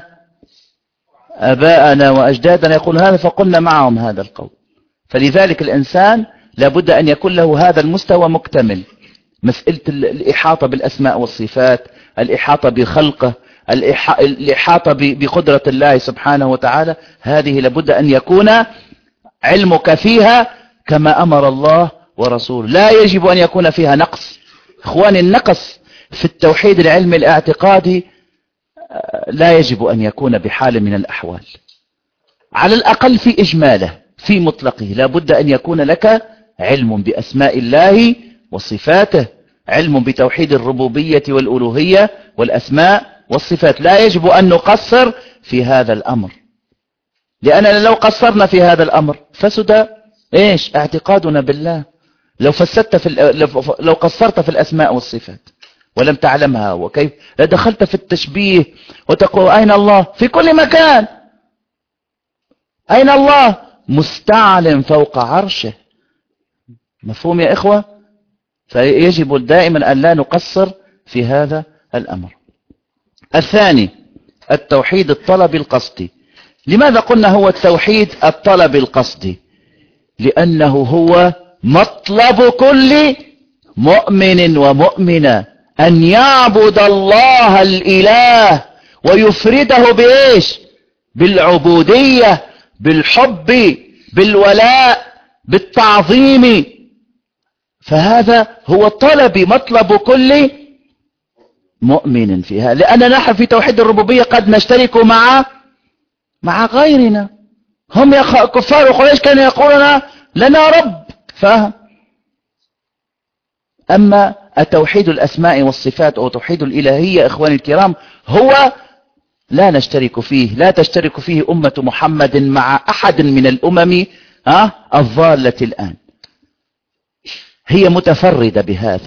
S1: أباءنا وأجدادنا يقول هذا فقلنا معهم هذا القول. فلذلك الإنسان لابد أن يكون له هذا المستوى مكتمل. مسألة الإحاطة بالأسماء والصفات، الإحاطة بخلقه، الإحاطة بقدرة الله سبحانه وتعالى، هذه لابد أن يكون علمك فيها كما أمر الله ورسوله. لا يجب أن يكون فيها نقص. إخواني، النقص في التوحيد العلمي الاعتقادي لا يجب أن يكون بحال من الأحوال، على الأقل في إجماله، في مطلقه. لابد أن يكون لك علم بأسماء الله وصفاته، علم بتوحيد الربوبية والألوهية والأسماء والصفات. لا يجب أن نقصر في هذا الأمر، لأننا لو قصرنا في هذا الأمر فسد إيش؟ اعتقادنا بالله. لو فسدت في لو قصرت في الأسماء والصفات ولم تعلمها، وكيف لدخلت في التشبيه وتقول أين الله؟ في كل مكان. أين الله؟ مستعل فوق عرشه. مفهوم يا إخوة؟ فيجب دائما أن لا نقصر في هذا الأمر. الثاني التوحيد الطلبي القصدي. لماذا قلنا هو التوحيد الطلبي القصدي؟ لأنه هو مطلب كل مؤمن ومؤمنة، أن يعبد الله الإله ويفرده بإيش؟ بالعبودية، بالحب، بالولاء، بالتعظيم. فهذا هو طلب مطلب كل مؤمن فيها. لأن نحن في توحيد الربوبية قد نشترك مع مع غيرنا. هم كفار قريش كانوا يقولون لنا رب، فهم. أما التوحيد الأسماء والصفات أو توحيد الإلهية إخواني الكرام هو لا نشترك فيه، لا تشترك فيه أمة محمد مع أحد من الأمم ها الضالة الآن. هي متفردة بهذا.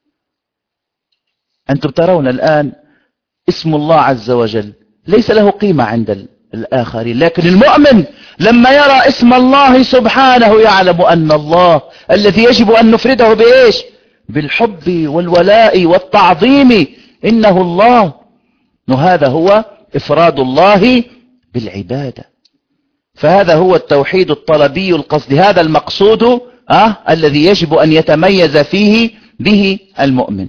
S1: أنتم ترون الآن اسم الله عز وجل ليس له قيمة عند الآخرين، لكن المؤمن لما يرى اسم الله سبحانه يعلم أن الله الذي يجب أن نفرده بإيش؟ بالحب والولاء والتعظيم، إنه الله. وهذا هو إفراد الله بالعبادة. فهذا هو التوحيد الطلبي القصدي، هذا المقصود أه الذي يجب أن يتميز فيه به المؤمن.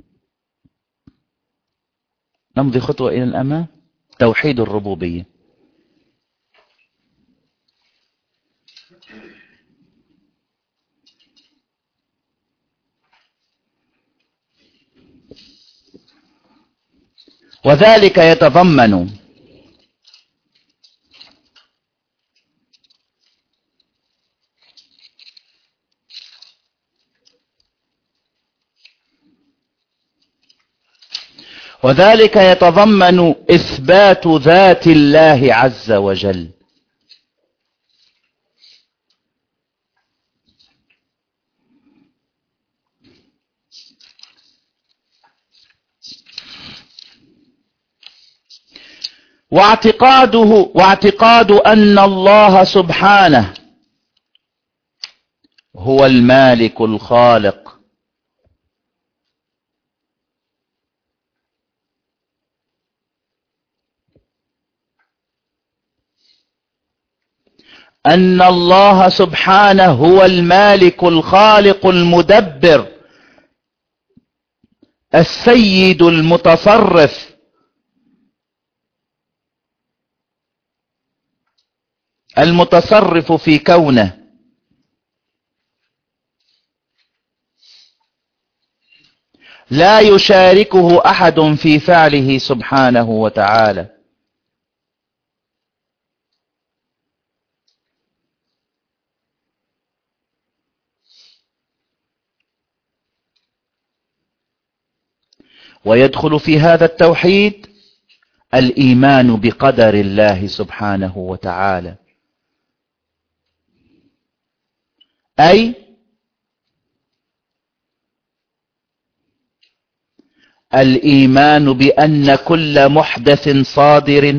S1: نمضي خطوة إلى الأمام. توحيد الربوبية. وذلك يتضمن وذلك يتضمن إثبات ذات الله عز وجل. واعتقاده واعتقاد أن الله سبحانه هو المالك الخالق أن الله سبحانه هو المالك الخالق المدبر السيد المتصرف المتصرف في كونه، لا يشاركه أحد في فعله سبحانه وتعالى. ويدخل في هذا التوحيد الإيمان بقدر الله سبحانه وتعالى، أي الإيمان بأن كل محدث صادر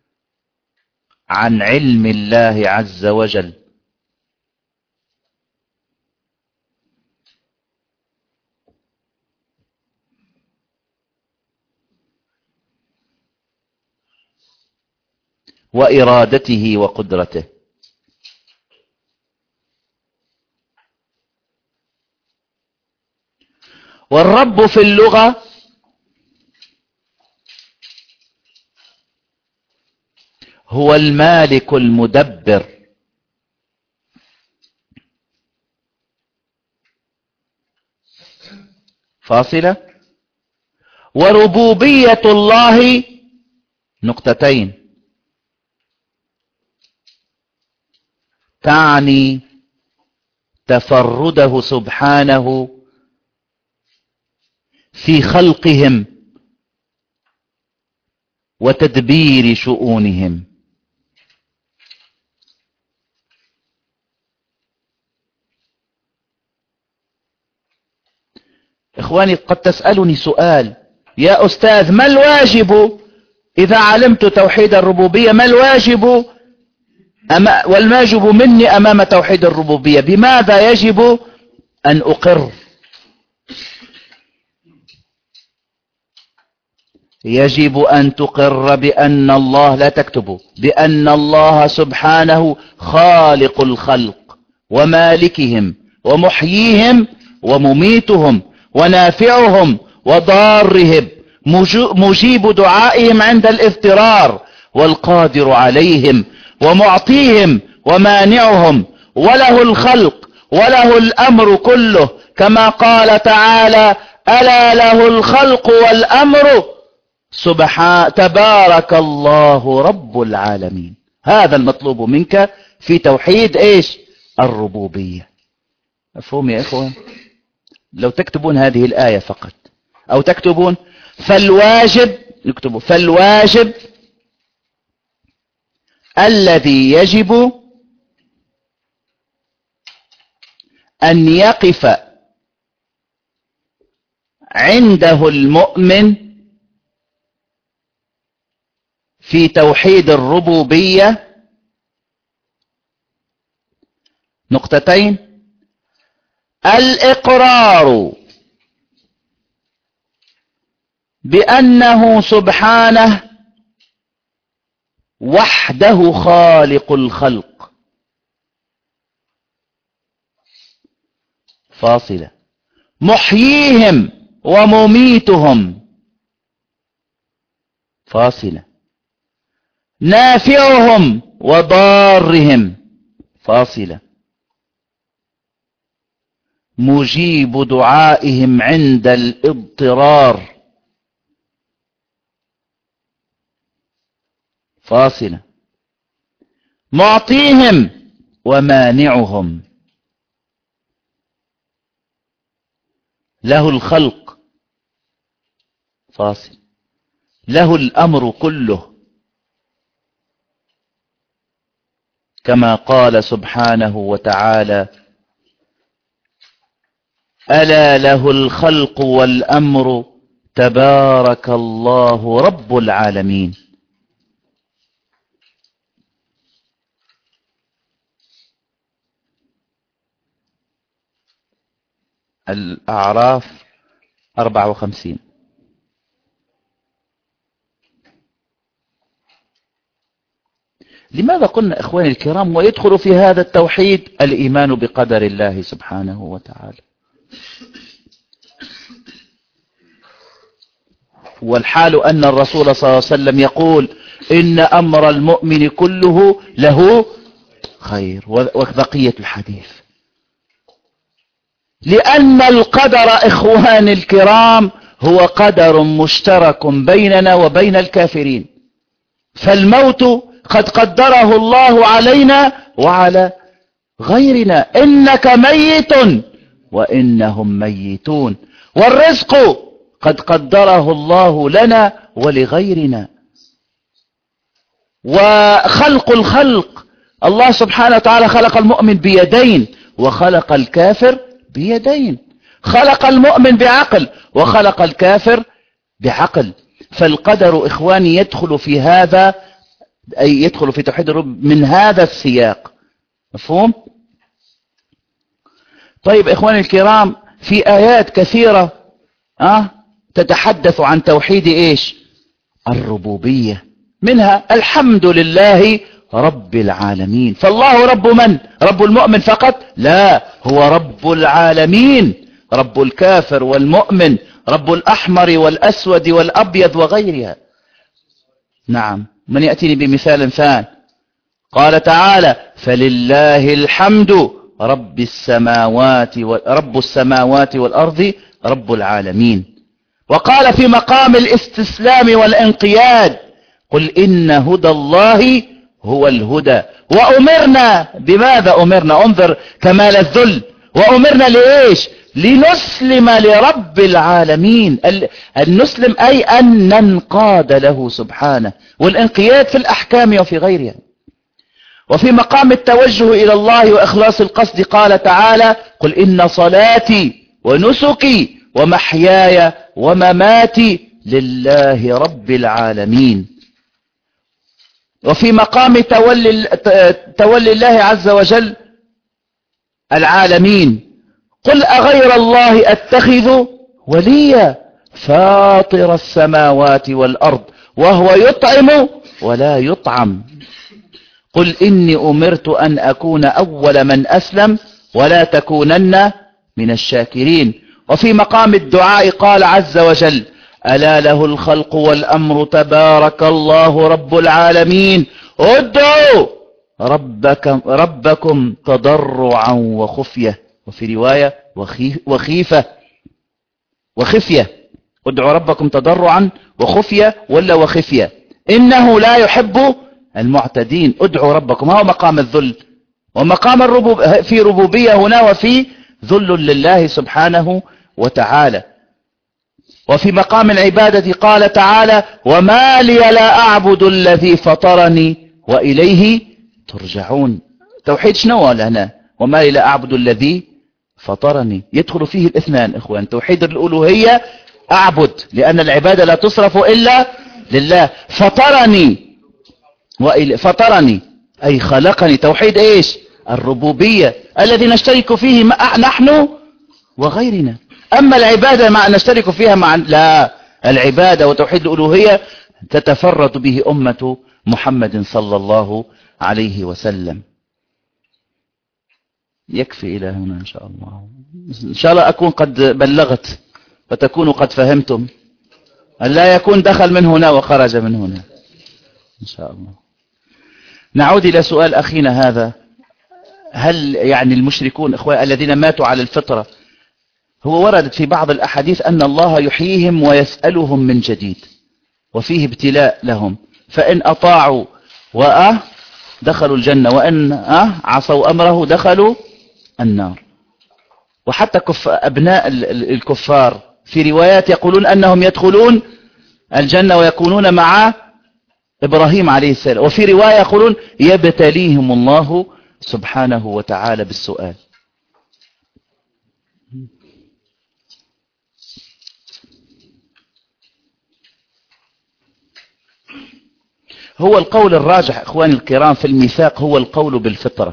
S1: عن علم الله عز وجل، وإرادته وقدرته. والرب في اللغة هو المالك المدبر، فاصلة. وربوبية الله نقطتين، تعني تفرده سبحانه في خلقهم وتدبير شؤونهم. إخواني، قد تسألني سؤال: يا أستاذ، ما الواجب إذا علمت توحيد الربوبية؟ ما الواجب أما والواجب مني أمام توحيد الربوبية؟ بماذا يجب أن أقر؟ يجب أن تقر بأن الله، لا تكتبوا، بأن الله سبحانه خالق الخلق ومالكهم ومحييهم ومميتهم ونافعهم وضارهم، مجيب دعائهم عند الاضطرار، والقادر عليهم ومعطيهم ومانعهم، وله الخلق وله الأمر كله، كما قال تعالى: ألا له الخلق والأمر سبحان تبارك الله رب العالمين. هذا المطلوب منك في توحيد ايش؟ الربوبية. مفهوم يا اخوان؟ لو تكتبون هذه الآية فقط، او تكتبون فالواجب، نكتبوا فالواجب الذي يجب أن يقف عنده المؤمن في توحيد الربوبية نقطتين: الإقرار بأنه سبحانه وحده خالق الخلق، فاصلة، محييهم ومميتهم، فاصلة، نافعهم وضارهم، فاصلة، مجيب دعائهم عند الاضطرار، فاصلة، معطيهم ومانعهم، له الخلق، فاصل، له الأمر كله، كما قال سبحانه وتعالى: ألا له الخلق والأمر تبارك الله رب العالمين. الأعراف أربعة وخمسين. لماذا قلنا إخواني الكرام ويدخل في هذا التوحيد الإيمان بقدر الله سبحانه وتعالى؟ والحال أن الرسول صلى الله عليه وسلم يقول إن أمر المؤمن كله له خير، وبقية الحديث. لأن القدر إخواني الكرام هو قدر مشترك بيننا وبين الكافرين، فالموت قد قدره الله علينا وعلى غيرنا، إنك ميت وإنهم ميتون، والرزق قد قدره الله لنا ولغيرنا، وخلق الخلق الله سبحانه وتعالى خلق المؤمن بيدين وخلق الكافر بيدين، خلق المؤمن بعقل وخلق الكافر بعقل. فالقدر إخواني يدخل في هذا، أي يدخل في توحيد الرب من هذا السياق. مفهوم؟ طيب إخواني الكرام، في آيات كثيرة أه تتحدث عن توحيد إيش؟ الربوبية، منها الحمد لله رب العالمين. فالله رب من؟ رب المؤمن فقط؟ لا، هو رب العالمين، رب الكافر والمؤمن، رب الأحمر والأسود والأبيض وغيرها. نعم، من يأتيني بمثال ثاني؟ قال تعالى فلله الحمد رب السماوات رب السماوات والأرض رب العالمين. وقال في مقام الاستسلام والانقياد قل إن هدى الله هو الهدى. وأمرنا بماذا؟ أمرنا، انظر كمال الذل، وأمرنا لإيش؟ لنسلم لرب العالمين. أن نسلم أي أن ننقاد له سبحانه، والانقياد في الأحكام وفي غيرها. وفي مقام التوجه إلى الله وإخلاص القصد قال تعالى قل إن صلاتي ونسكي ومحياي ومماتي لله رب العالمين. وفي مقام تولي, تولي الله عز وجل العالمين قل أغير الله أتخذ وليا فاطر السماوات والأرض وهو يطعم ولا يطعم. قل إني أمرت أن أكون أول من أسلم ولا تكونن من الشاكرين. وفي مقام الدعاء قال عز وجل ألا له الخلق والأمر تبارك الله رب العالمين ادعوا ربكم, ربكم تضرعا وخفية. وفي رواية وخيفة وخفية، ادعوا ربكم تضرعا وخفية ولا وخفية، إنه لا يحب المعتدين. ادعوا ربكم، هو مقام الذل، ومقام الربوب في ربوبية هنا وفي ذل لله سبحانه وتعالى. وفي مقام العبادة قال تعالى وما لي لا أعبد الذي فطرني وإليه ترجعون. توحيد شنو لنا؟ وما لي لا أعبد الذي فطرني، يدخل فيه الاثنان إخوان. توحيد الألوهية أعبد لأن العبادة لا تصرف إلا لله. فطرني وإلي فطرني أي خلقني، توحيد إيش؟ الربوبية الذي نشترك فيه نحن وغيرنا. أما العبادة مع نشترك فيها مع لا، العبادة وتوحيد الألوهية تتفرد به أمة محمد صلى الله عليه وسلم. يكفي إلى هنا إن شاء الله. إن شاء الله أكون قد بلغت وتكونوا قد فهمتم، أن لا يكون دخل من هنا وخرج من هنا إن شاء الله. نعود إلى سؤال أخينا هذا، هل يعني المشركون إخوة الذين ماتوا على الفطرة، هو وردت في بعض الأحاديث أن الله يحييهم ويسألهم من جديد وفيه ابتلاء لهم، فإن أطاعوا وأه دخلوا الجنة وإن أه عصوا أمره دخلوا النار. وحتى كف أبناء الكفار في روايات يقولون أنهم يدخلون الجنة ويكونون مع إبراهيم عليه السلام، وفي رواية يقولون يبتليهم الله سبحانه وتعالى بالسؤال. هو القول الراجح إخواني الكرام في الميثاق هو القول بالفطرة،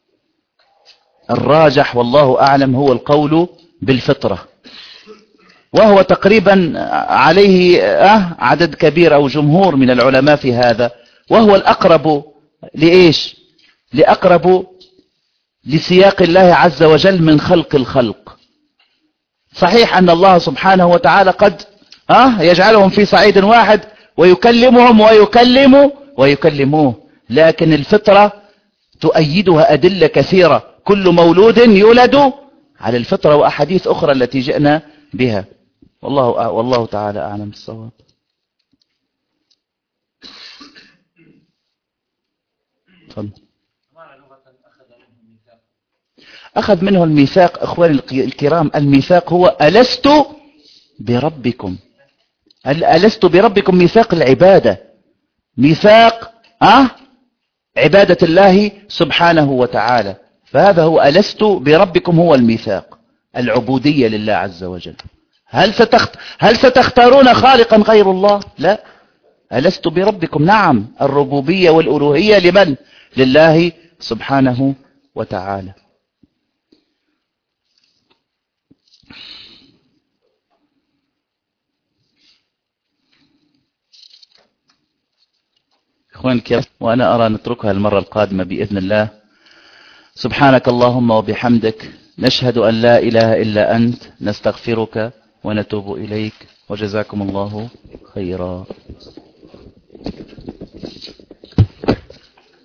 S1: الراجح والله أعلم هو القول بالفطرة، وهو تقريبا عليه عدد كبير أو جمهور من العلماء في هذا، وهو الأقرب لإيش؟ لأقرب لسياق الله عز وجل من خلق الخلق. صحيح أن الله سبحانه وتعالى قد أه يجعلهم في صعيد واحد ويكلمهم ويكلم ويكلموه، لكن الفطرة تؤيدها أدلة كثيرة، كل مولود يولد على الفطرة، وأحاديث أخرى التي جئنا بها. والله والله تعالى أعلم بالصواب. أخذ منه الميثاق. أخواني الكرام، الميثاق هو ألست بربكم. ألست بربكم ميثاق العبادة، ميثاق أه عبادة الله سبحانه وتعالى. فهذا هو ألست بربكم، هو الميثاق، العبودية لله عز وجل. هل ستخت... هل ستختارون خالقا غير الله؟ لا. ألست بربكم، نعم، الربوبية والألوهية لمن؟ لله سبحانه وتعالى. إخواني الكرام، وأنا أرى نتركها المرة القادمة بإذن الله. سبحانك اللهم وبحمدك، نشهد أن لا إله إلا أنت، نستغفرك ونتوب إليك، وجزاكم الله خيرا.